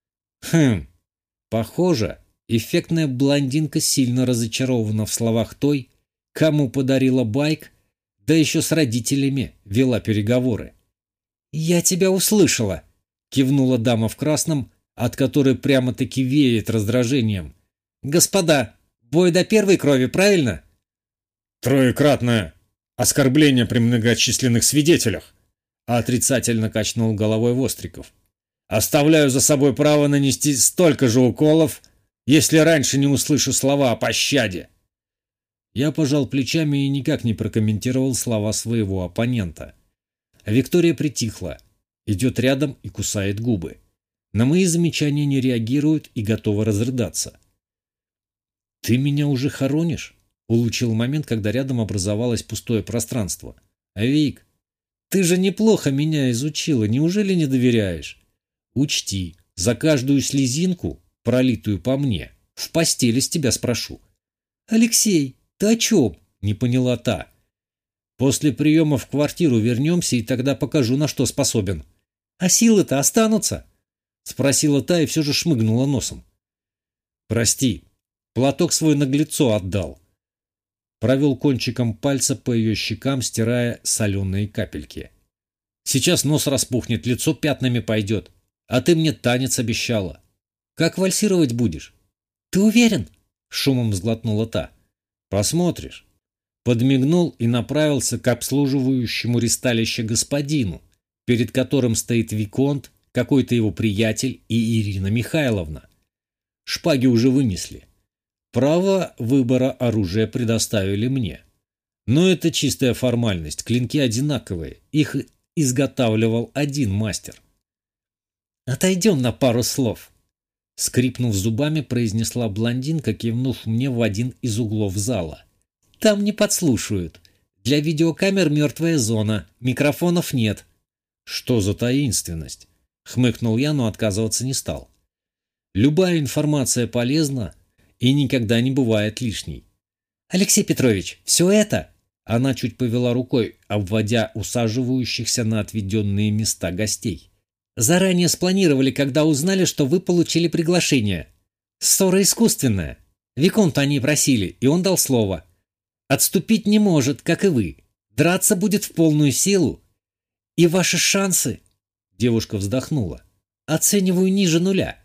Похоже, эффектная блондинка сильно разочарована в словах той, кому подарила байк, да еще с родителями вела переговоры. «Я тебя услышала», — кивнула дама в красном, от которой прямо-таки веет раздражением. «Господа, бой до первой крови, правильно?» «Троекратное оскорбление при многочисленных свидетелях», — отрицательно качнул головой Востриков. «Оставляю за собой право нанести столько же уколов, если раньше не услышу слова о пощаде». Я пожал плечами и никак не прокомментировал слова своего оппонента. Виктория притихла, идет рядом и кусает губы. На мои замечания не реагирует и готова разрыдаться. «Ты меня уже хоронишь?» — улучил момент, когда рядом образовалось пустое пространство. «Вик, ты же неплохо меня изучила, неужели не доверяешь? Учти, за каждую слезинку, пролитую по мне, в постели с тебя спрошу». «Алексей, ты о чем?» — не поняла та. «После приема в квартиру вернемся, и тогда покажу, на что способен». «А силы-то останутся?» — спросила та и все же шмыгнула носом. «Прости, платок свой наглецу отдал». Провел кончиком пальца по ее щекам, стирая соленые капельки. «Сейчас нос распухнет, лицо пятнами пойдет. А ты мне танец обещала. Как вальсировать будешь?» «Ты уверен?» — шумом сглотнула та. «Посмотришь». Подмигнул и направился к обслуживающему ристалище господину, перед которым стоит виконт, какой-то его приятель и Ирина Михайловна. Шпаги уже вынесли. Право выбора оружия предоставили мне. Но это чистая формальность, клинки одинаковые, их изготавливал один мастер. «Отойдем на пару слов», — скрипнув зубами, произнесла блондинка, кивнув мне в один из углов зала. «Там не подслушают. Для видеокамер мертвая зона, микрофонов нет». «Что за таинственность?» — хмыкнул я, но отказываться не стал. «Любая информация полезна и никогда не бывает лишней». «Алексей Петрович, все это...» Она чуть повела рукой, обводя усаживающихся на отведенные места гостей. «Заранее спланировали, когда узнали, что вы получили приглашение. Ссора искусственная. Виконта они просили, и он дал слово. Отступить не может, как и вы. Драться будет в полную силу. И ваши шансы...» Девушка вздохнула. «Оцениваю ниже нуля».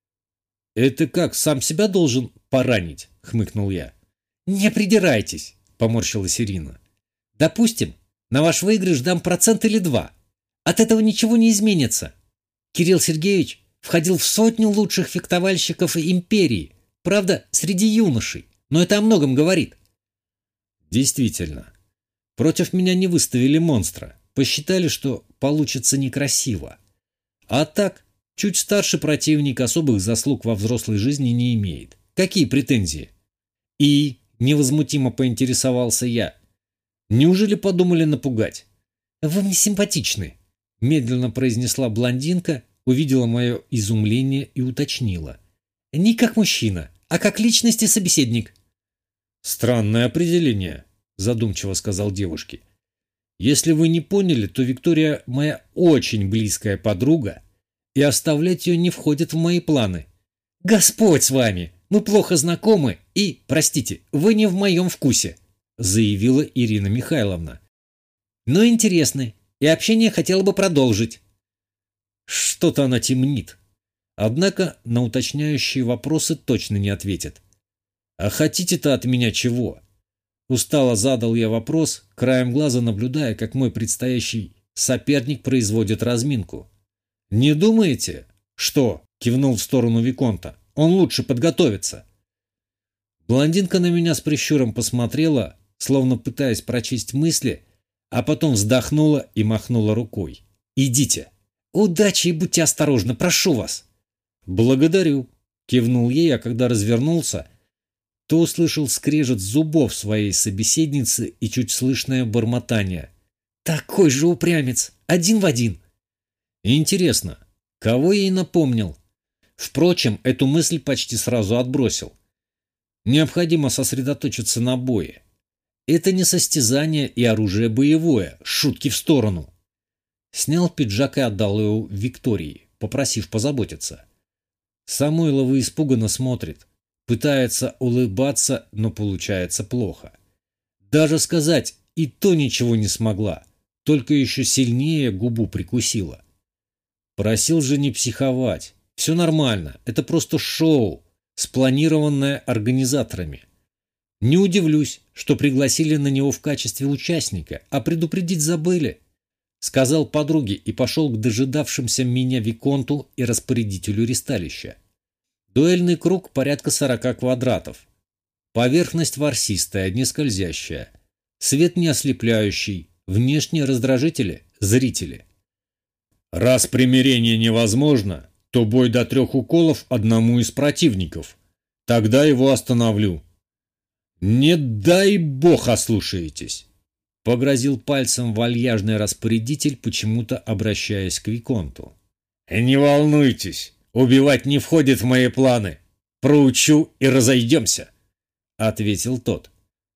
«Это как, сам себя должен поранить?» — хмыкнул я. «Не придирайтесь», — поморщилась Ирина. «Допустим, на ваш выигрыш дам 1% или 2%. От этого ничего не изменится. Кирилл Сергеевич, входил в 100 лучших фехтовальщиков империи. Правда, среди юношей. Но это о многом говорит. Действительно. Против меня не выставили монстра. Посчитали, что получится некрасиво. А так, чуть старше противник особых заслуг во взрослой жизни не имеет. Какие претензии? И невозмутимо поинтересовался я. Неужели подумали напугать? «Вы мне симпатичны», — медленно произнесла блондинка, увидела мое изумление и уточнила. «Не как мужчина, а как личность и собеседник». «Странное определение», — задумчиво сказал девушке. «Если вы не поняли, то Виктория моя очень близкая подруга, и оставлять ее не входит в мои планы». «Господь с вами! Мы плохо знакомы и, простите, вы не в моем вкусе», — заявила Ирина Михайловна. «Но интересны, и общение хотела бы продолжить». Что-то она темнит. Однако на уточняющие вопросы точно не ответит. «А хотите-то от меня чего?» Устало задал я вопрос, краем глаза наблюдая, как мой предстоящий соперник производит разминку. «Не думаете?» «Что?» — кивнул в сторону Виконта. «Он лучше подготовится». Блондинка на меня с прищуром посмотрела, словно пытаясь прочесть мысли, а потом вздохнула и махнула рукой. «Идите». «Удачи и будьте осторожны, прошу вас». «Благодарю», — кивнул ей, а когда развернулся, то услышал скрежет зубов своей собеседницы и чуть слышное бормотание. «Такой же упрямец, один в один». Интересно, кого ей напомнил? Впрочем, эту мысль почти сразу отбросил. Необходимо сосредоточиться на бое. Это не состязание и оружие боевое, шутки в сторону. Снял пиджак и отдал его Виктории, попросив позаботиться. Самойлова испуганно смотрит. Пытается улыбаться, но получается плохо. Даже сказать и то ничего не смогла, только еще сильнее губу прикусила. Просил же не психовать. Все нормально, это просто шоу, спланированное организаторами. Не удивлюсь, что пригласили на него в качестве участника, а предупредить забыли. Сказал подруге и пошел к дожидавшимся меня виконту и распорядителю ристалища. Дуэльный круг порядка 40 квадратов. Поверхность ворсистая, не скользящая. Свет не ослепляющий. Внешние раздражители – зрители. Раз примирение невозможно, то бой до 3 уколов одному из противников. Тогда его остановлю. Не дай бог ослушаетесь. Погрозил пальцем вальяжный распорядитель, почему-то обращаясь к виконту. «Не волнуйтесь, убивать не входит в мои планы. Проучу и разойдемся», — ответил тот.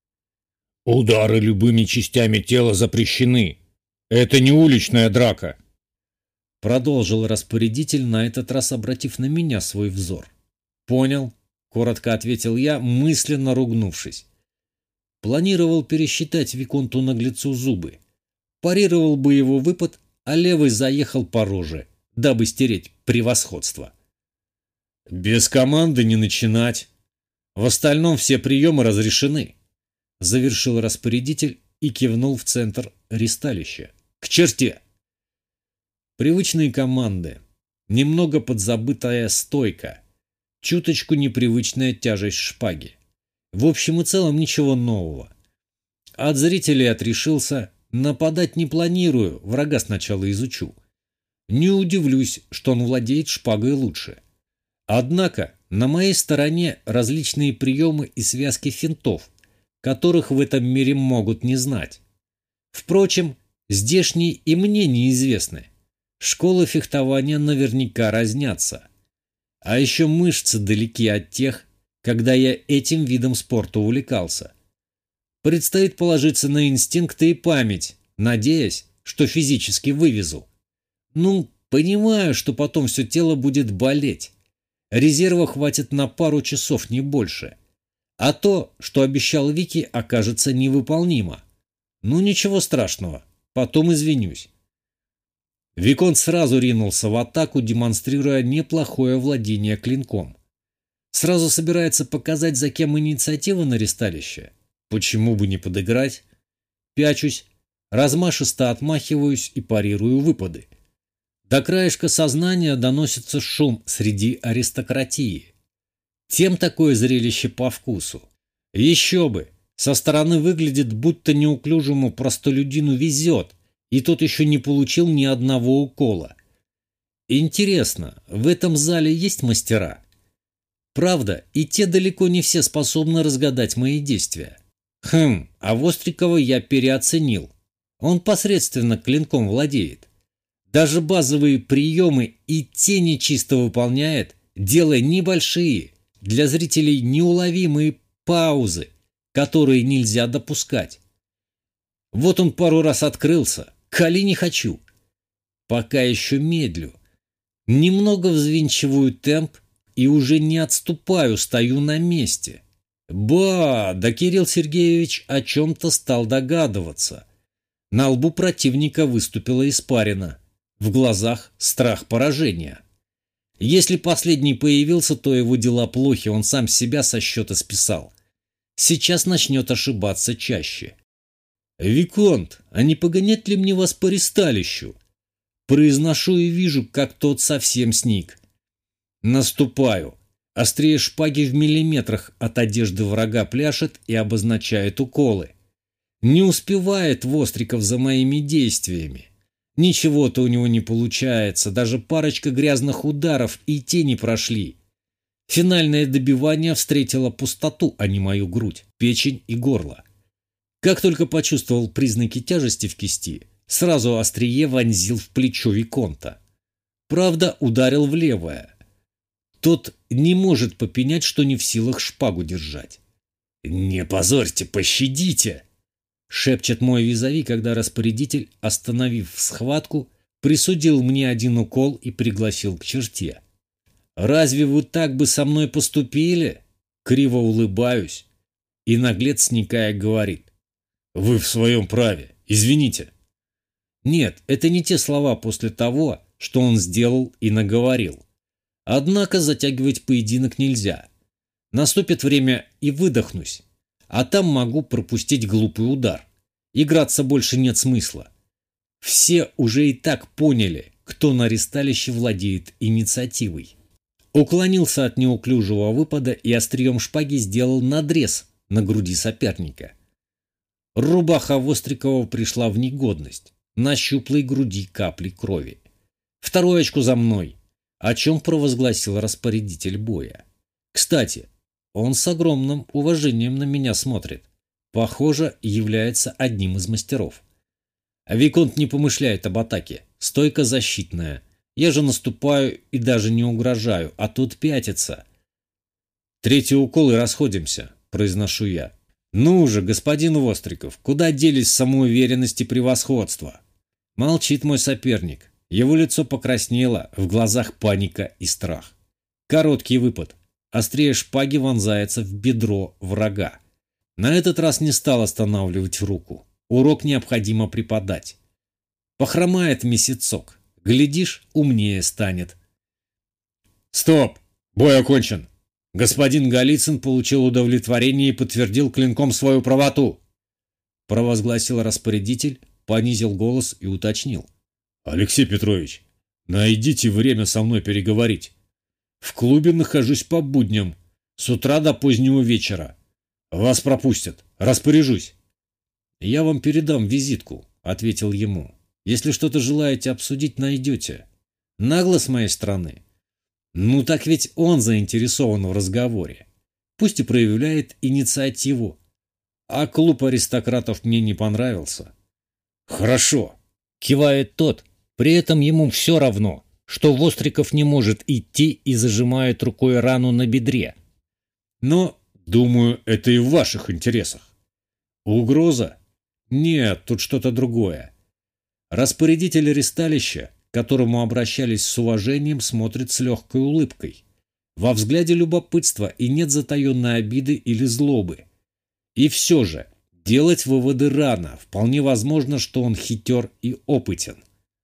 «Удары любыми частями тела запрещены. Это не уличная драка», — продолжил распорядитель, на этот раз обратив на меня свой взор. «Понял», — коротко ответил я, мысленно ругнувшись. Планировал пересчитать виконту-наглецу зубы. Парировал бы его выпад, а левый заехал по роже, дабы стереть превосходство. «Без команды не начинать. В остальном все приемы разрешены», — завершил распорядитель и кивнул в центр ристалища. «К черте!» Привычные команды. Немного подзабытая стойка. Чуточку непривычная тяжесть шпаги. В общем и целом ничего нового. От зрителей отрешился, нападать не планирую, врага сначала изучу. Не удивлюсь, что он владеет шпагой лучше. Однако на моей стороне различные приемы и связки финтов, которых в этом мире могут не знать. Впрочем, здешние и мне неизвестны. Школы фехтования наверняка разнятся. А еще мышцы далеки от тех, когда я этим видом спорта увлекался. Предстоит положиться на инстинкты и память, надеясь, что физически вывезу. Ну, понимаю, что потом все тело будет болеть. Резерва хватит на пару часов, не больше. А то, что обещал Вики, окажется невыполнимо. Ну, ничего страшного, потом извинюсь. Виконт сразу ринулся в атаку, демонстрируя неплохое владение клинком. Сразу собирается показать, за кем инициатива на ристалище. Почему бы не подыграть? Пячусь, размашисто отмахиваюсь и парирую выпады. До краешка сознания доносится шум среди аристократии. Тем такое зрелище по вкусу. Еще бы! Со стороны выглядит, будто неуклюжему простолюдину везет, и тот еще не получил ни одного укола. Интересно, в этом зале есть мастера? Правда, и те далеко не все способны разгадать мои действия. А Вострикова я переоценил. Он посредственно клинком владеет. Даже базовые приемы и те нечисто выполняет, делая небольшие, для зрителей неуловимые паузы, которые нельзя допускать. Вот он пару раз открылся, кали не хочу. Пока еще медлю. Немного взвинчиваю темп и уже не отступаю, стою на месте. Да Кирилл Сергеевич о чем-то стал догадываться. На лбу противника выступила испарина. В глазах страх поражения. Если последний появился, то его дела плохи, он сам себя со счета списал. Сейчас начнет ошибаться чаще. «Виконт, а не погонять ли мне вас по ристалищу?» Произношу и вижу, как тот совсем сник. Наступаю. Острие шпаги в миллиметрах от одежды врага пляшет и обозначает уколы. Не успевает Востриков за моими действиями. Ничего-то у него не получается, даже парочка грязных ударов и те не прошли. Финальное добивание встретило пустоту, а не мою грудь, печень и горло. Как только почувствовал признаки тяжести в кисти, сразу острие вонзил в плечо виконта. Правда, ударил в левое. Тот не может попенять, что не в силах шпагу держать. «Не позорьте, пощадите!» — шепчет мой визави, когда распорядитель, остановив схватку, присудил мне один укол и пригласил к черте. «Разве вы так бы со мной поступили?» Криво улыбаюсь, и наглец, сникая, говорит: «Вы в своем праве, извините». Нет, это не те слова после того, что он сделал и наговорил. Однако затягивать поединок нельзя. Наступит время и выдохнусь, а там могу пропустить глупый удар. Играться больше нет смысла. Все уже и так поняли, кто на ристалище владеет инициативой. Уклонился от неуклюжего выпада и острием шпаги сделал надрез на груди соперника. Рубаха Вострикова пришла в негодность. На щуплой груди капли крови. Второе очко за мной, о чем провозгласил распорядитель боя. Кстати, он с огромным уважением на меня смотрит. Похоже, является одним из мастеров. А виконт не помышляет об атаке. Стойка защитная. Я же наступаю и даже не угрожаю, а тут пятится. «Третий укол и расходимся», — произношу я. «Ну же, господин Востриков, куда делись самоуверенность и превосходство?» Молчит мой соперник. Его лицо покраснело, в глазах паника и страх. Короткий выпад. Острее шпаги вонзается в бедро врага. На этот раз не стал останавливать руку. Урок необходимо преподать. Похромает месяцок. Глядишь, умнее станет. «Стоп! Бой окончен!» Господин Голицын получил удовлетворение и подтвердил клинком свою правоту. Провозгласил распорядитель, понизил голос и уточнил: «Алексей Петрович, найдите время со мной переговорить. В клубе нахожусь по будням, с утра до позднего вечера. Вас пропустят, распоряжусь». «Я вам передам визитку», — ответил ему. «Если что-то желаете обсудить, найдете». Нагло с моей стороны. Ну так ведь он заинтересован в разговоре. Пусть и проявляет инициативу. А клуб аристократов мне не понравился. «Хорошо», — кивает тот. При этом ему все равно, что Востриков не может идти и зажимает рукой рану на бедре. «Но, думаю, это и в ваших интересах». «Угроза? Нет, тут что-то другое». Распорядитель ристалища, к которому обращались с уважением, смотрит с легкой улыбкой. Во взгляде любопытство и нет затаенной обиды или злобы. И все же, делать выводы рано, вполне возможно, что он хитер и опытен.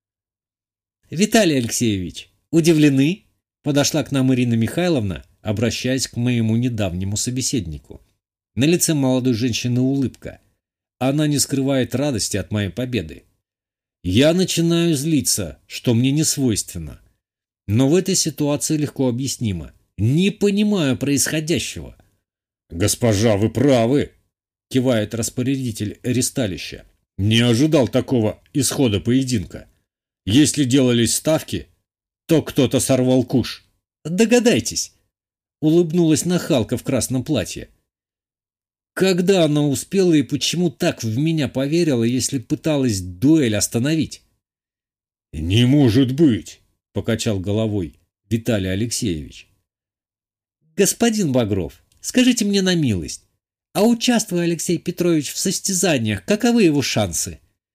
«Виталий Алексеевич, удивлены?» Подошла к нам Ирина Михайловна, обращаясь к моему недавнему собеседнику. На лице молодой женщины улыбка. Она не скрывает радости от моей победы. Я начинаю злиться, что мне не свойственно. Но в этой ситуации легко объяснимо. Не понимаю происходящего. «Госпожа, вы правы», — кивает распорядитель ресталища. «Не ожидал такого исхода поединка. Если делались ставки, то кто-то сорвал куш». «Догадайтесь», — улыбнулась нахалка в красном платье. Когда она успела и почему так в меня поверила, если пыталась дуэль остановить? «Не может быть», — покачал головой Виталий Алексеевич. «Господин Багров, скажите мне на милость, а участвуя Алексей Петрович в состязаниях, каковы его шансы?»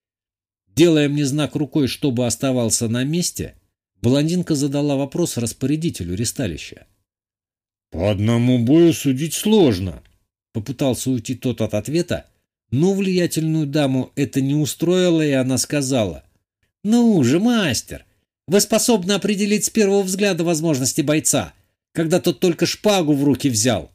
Делая мне знак рукой, чтобы оставался на месте, блондинка задала вопрос распорядителю ресталища. «По одному бою судить сложно», — попытался уйти тот от ответа, но влиятельную даму это не устроило, и она сказала: «Ну же, мастер, вы способны определить с первого взгляда возможности бойца, когда тот только шпагу в руки взял».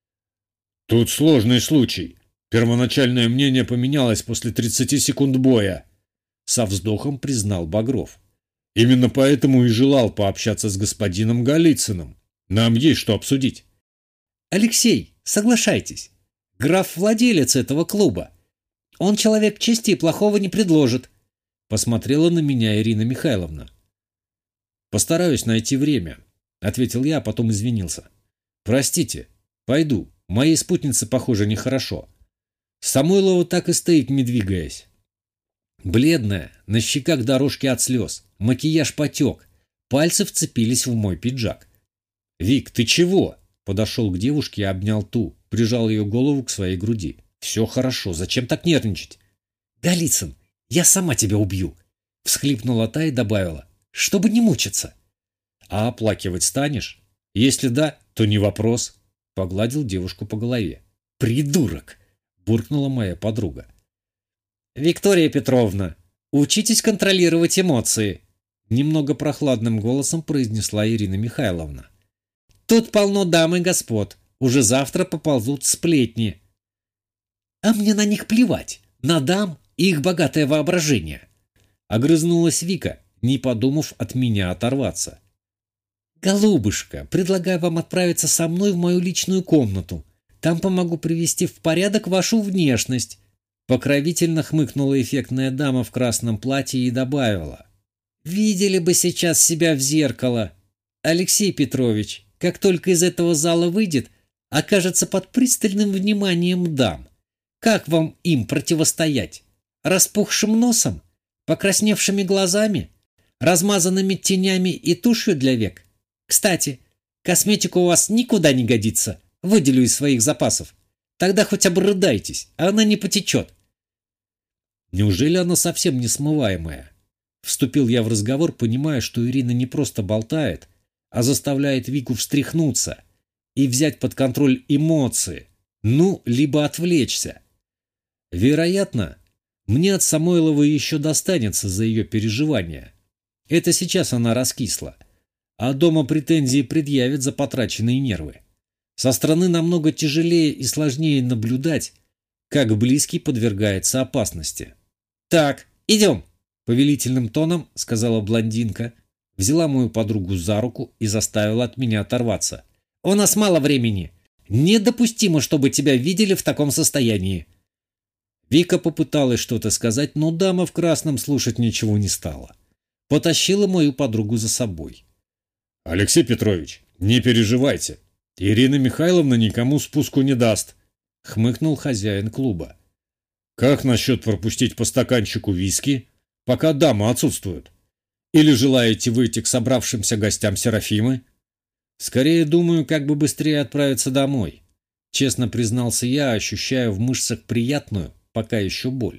«Тут сложный случай. Первоначальное мнение поменялось после 30 секунд боя», — со вздохом признал Багров. «Именно поэтому и желал пообщаться с господином Голицыным. Нам есть что обсудить». «Алексей, соглашайтесь. Граф владелец этого клуба. Он человек чести и плохого не предложит», — посмотрела на меня Ирина Михайловна. «Постараюсь найти время», — ответил я, а потом извинился. «Простите, пойду. Моей спутнице, похоже, нехорошо». Самойлова так и стоит, не двигаясь. Бледная, на щеках дорожки от слез, макияж потек, пальцы вцепились в мой пиджак. «Вик, ты чего?» — подошел к девушке и обнял ту, прижал ее голову к своей груди. «Все хорошо, зачем так нервничать?» «Голицын, я сама тебя убью!» — всхлипнула та и добавила: «чтобы не мучиться». «А оплакивать станешь? Если да, то не вопрос», — погладил девушку по голове. «Придурок!» — буркнула моя подруга. «Виктория Петровна, учитесь контролировать эмоции», — немного прохладным голосом произнесла Ирина Михайловна. «Тут полно дам и господ. Уже завтра поползут сплетни». «А мне на них плевать, на дам и их богатое воображение», — огрызнулась Вика, не подумав от меня оторваться. «Голубушка, предлагаю вам отправиться со мной в мою личную комнату. Там помогу привести в порядок вашу внешность», — покровительно хмыкнула эффектная дама в красном платье и добавила: «Видели бы сейчас себя в зеркало. Алексей Петрович, как только из этого зала выйдет, окажется под пристальным вниманием дам. Как вам им противостоять? Распухшим носом? Покрасневшими глазами? Размазанными тенями и тушью для век? Кстати, косметика у вас никуда не годится. Выделю из своих запасов. Тогда хоть обрыдайтесь, а она не потечет». «Неужели она совсем несмываемая?» Вступил я в разговор, понимая, что Ирина не просто болтает, а заставляет Вику встряхнуться и взять под контроль эмоции, либо отвлечься. Вероятно, мне от Самойловой еще достанется за ее переживания. Это сейчас она раскисла, а дома претензии предъявит за потраченные нервы. Со стороны намного тяжелее и сложнее наблюдать, как близкий подвергается опасности. «Так, идем», — повелительным тоном сказала блондинка, взяла мою подругу за руку и заставила от меня оторваться. «У нас мало времени. Недопустимо, чтобы тебя видели в таком состоянии». Вика попыталась что-то сказать, но дама в красном слушать ничего не стала. Потащила мою подругу за собой. «Алексей Петрович, не переживайте. Ирина Михайловна никому спуску не даст», — хмыкнул хозяин клуба. «Как насчет пропустить по стаканчику виски, пока дамы отсутствуют? Или желаете выйти к собравшимся гостям Серафимы?» «Скорее думаю, как бы быстрее отправиться домой», — честно признался я, ощущая в мышцах приятную, пока еще боль.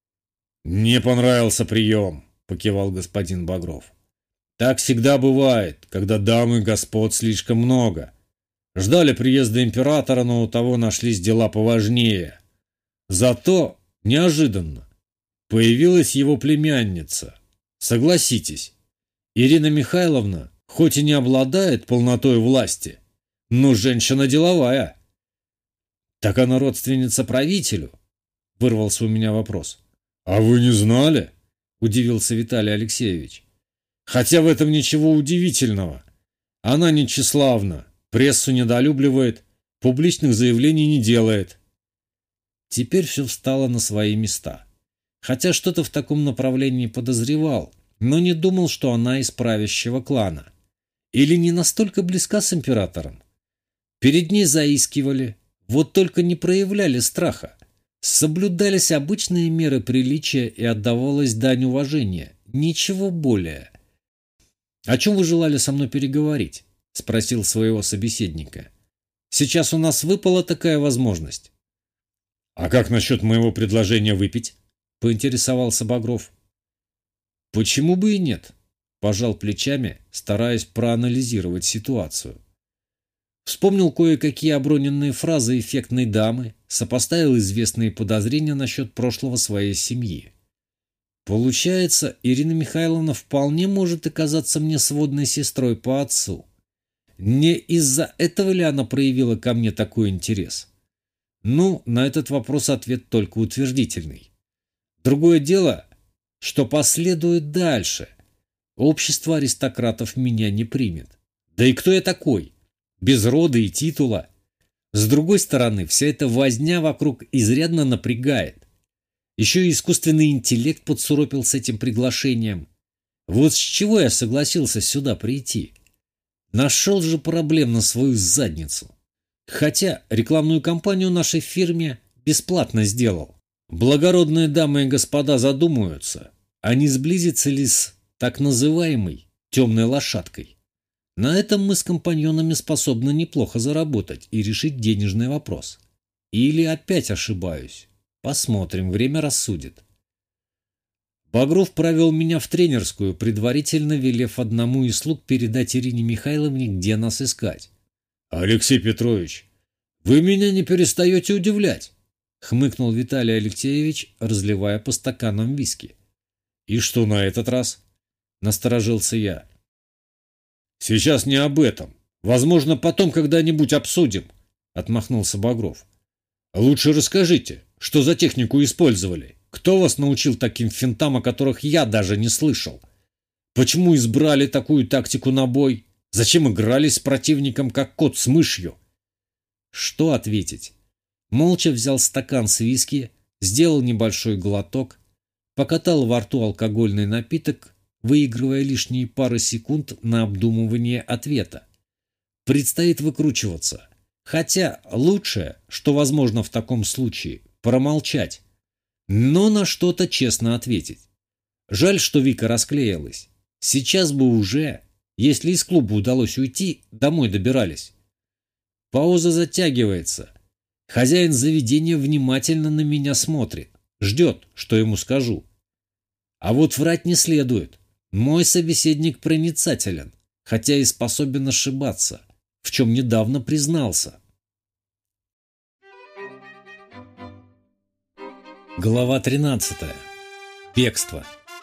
«Не понравился прием», — покивал господин Багров. «Так всегда бывает, когда дам и господ слишком много. Ждали приезда императора, но у того нашлись дела поважнее. Зато неожиданно появилась его племянница. Согласитесь, Ирина Михайловна хоть и не обладает полнотой власти, но женщина деловая». «Так она родственница правителю?» — вырвался у меня вопрос. «А вы не знали?» – удивился Виталий Алексеевич. «Хотя в этом ничего удивительного. Она не тщеславна, прессу недолюбливает, публичных заявлений не делает». Теперь все встало на свои места. Хотя что-то в таком направлении подозревал, но не думал, что она из правящего клана. Или не настолько близка с императором. Перед ней заискивали, вот только не проявляли страха. Соблюдались обычные меры приличия и отдавалась дань уважения. Ничего более. «О чем вы желали со мной переговорить?» – спросил своего собеседника. «Сейчас у нас выпала такая возможность». «А как насчет моего предложения выпить?» – поинтересовался Багров. «Почему бы и нет?» – пожал плечами, стараясь проанализировать ситуацию. Вспомнил кое-какие оброненные фразы эффектной дамы, сопоставил известные подозрения насчет прошлого своей семьи. Получается, Ирина Михайловна вполне может оказаться мне сводной сестрой по отцу. Не из-за этого ли она проявила ко мне такой интерес? Ну, на этот вопрос ответ только утвердительный. Другое дело, что последует дальше. Общество аристократов меня не примет. Да и кто я такой? Без рода и титула. С другой стороны, вся эта возня вокруг изрядно напрягает. Еще и искусственный интеллект подсуропил с этим приглашением. Вот с чего я согласился сюда прийти. Нашел же проблем на свою задницу. Хотя рекламную кампанию нашей фирме бесплатно сделал. Благородные дамы и господа задумаются, а не сблизится ли с так называемой темной лошадкой. На этом мы с компаньонами способны неплохо заработать и решить денежный вопрос. Или опять ошибаюсь. Посмотрим, время рассудит. Багров провел меня в тренерскую, предварительно велев одному из слуг передать Ирине Михайловне, где нас искать. «Алексей Петрович, вы меня не перестаете удивлять», — хмыкнул Виталий Алексеевич, разливая по стаканам виски. «И что на этот раз?» — насторожился я. «Сейчас не об этом. Возможно, потом когда-нибудь обсудим», — отмахнулся Багров. «Лучше расскажите, что за технику использовали? Кто вас научил таким финтам, о которых я даже не слышал? Почему избрали такую тактику на бой? Зачем играли с противником, как кот с мышью?» Что ответить? Молча взял стакан с виски, сделал небольшой глоток, покатал во рту алкогольный напиток, выигрывая лишние пары секунд на обдумывание ответа. Предстоит выкручиваться. Хотя лучшее, что возможно в таком случае, промолчать. Но на что-то честно ответить. Жаль, что Вика расклеилась. Сейчас бы уже, если из клуба удалось уйти, домой добирались. Пауза затягивается. Хозяин заведения внимательно на меня смотрит. Ждет, что ему скажу. А вот врать не следует. Мой собеседник проницателен, хотя и способен ошибаться, в чем недавно признался. Глава 13. Бегство.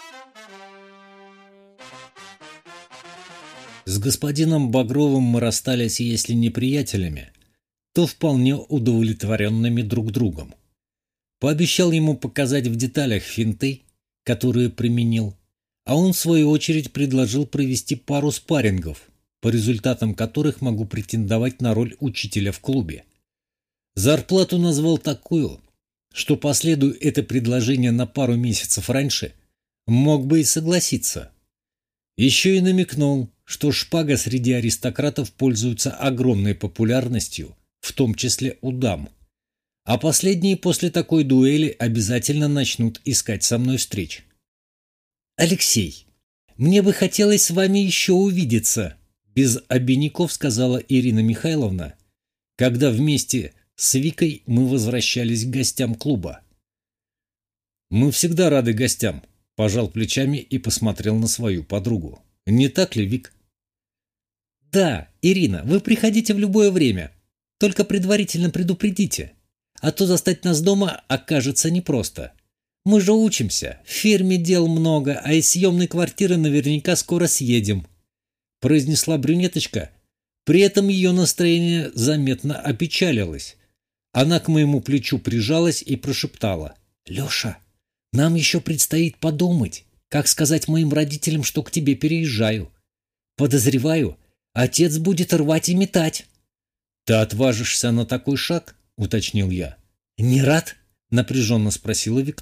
С господином Багровым мы расстались, если не приятелями, то вполне удовлетворенными друг другом. Пообещал ему показать в деталях финты, которые применил, а он в свою очередь предложил провести пару спаррингов, по результатам которых могу претендовать на роль учителя в клубе. Зарплату назвал такую, что, последуя это предложение на пару месяцев раньше, мог бы и согласиться. Еще и намекнул, что шпага среди аристократов пользуется огромной популярностью, в том числе у дам. А последние после такой дуэли обязательно начнут искать со мной встреч. «Алексей, мне бы хотелось с вами еще увидеться», без обиняков сказала Ирина Михайловна, когда вместе с Викой мы возвращались к гостям клуба. «Мы всегда рады гостям», – пожал плечами и посмотрел на свою подругу. «Не так ли, Вик?» «Да, Ирина, вы приходите в любое время, только предварительно предупредите, а то застать нас дома окажется непросто. Мы же учимся, в фирме дел много, а из съемной квартиры наверняка скоро съедем», – произнесла брюнеточка. При этом ее настроение заметно опечалилось. Она к моему плечу прижалась и прошептала: «Леша, нам еще предстоит подумать, Как сказать моим родителям, что к тебе переезжаю? Подозреваю, отец будет рвать и метать». «Ты отважишься на такой шаг?» — уточнил я. «Не рад?» — напряженно спросила Виктория.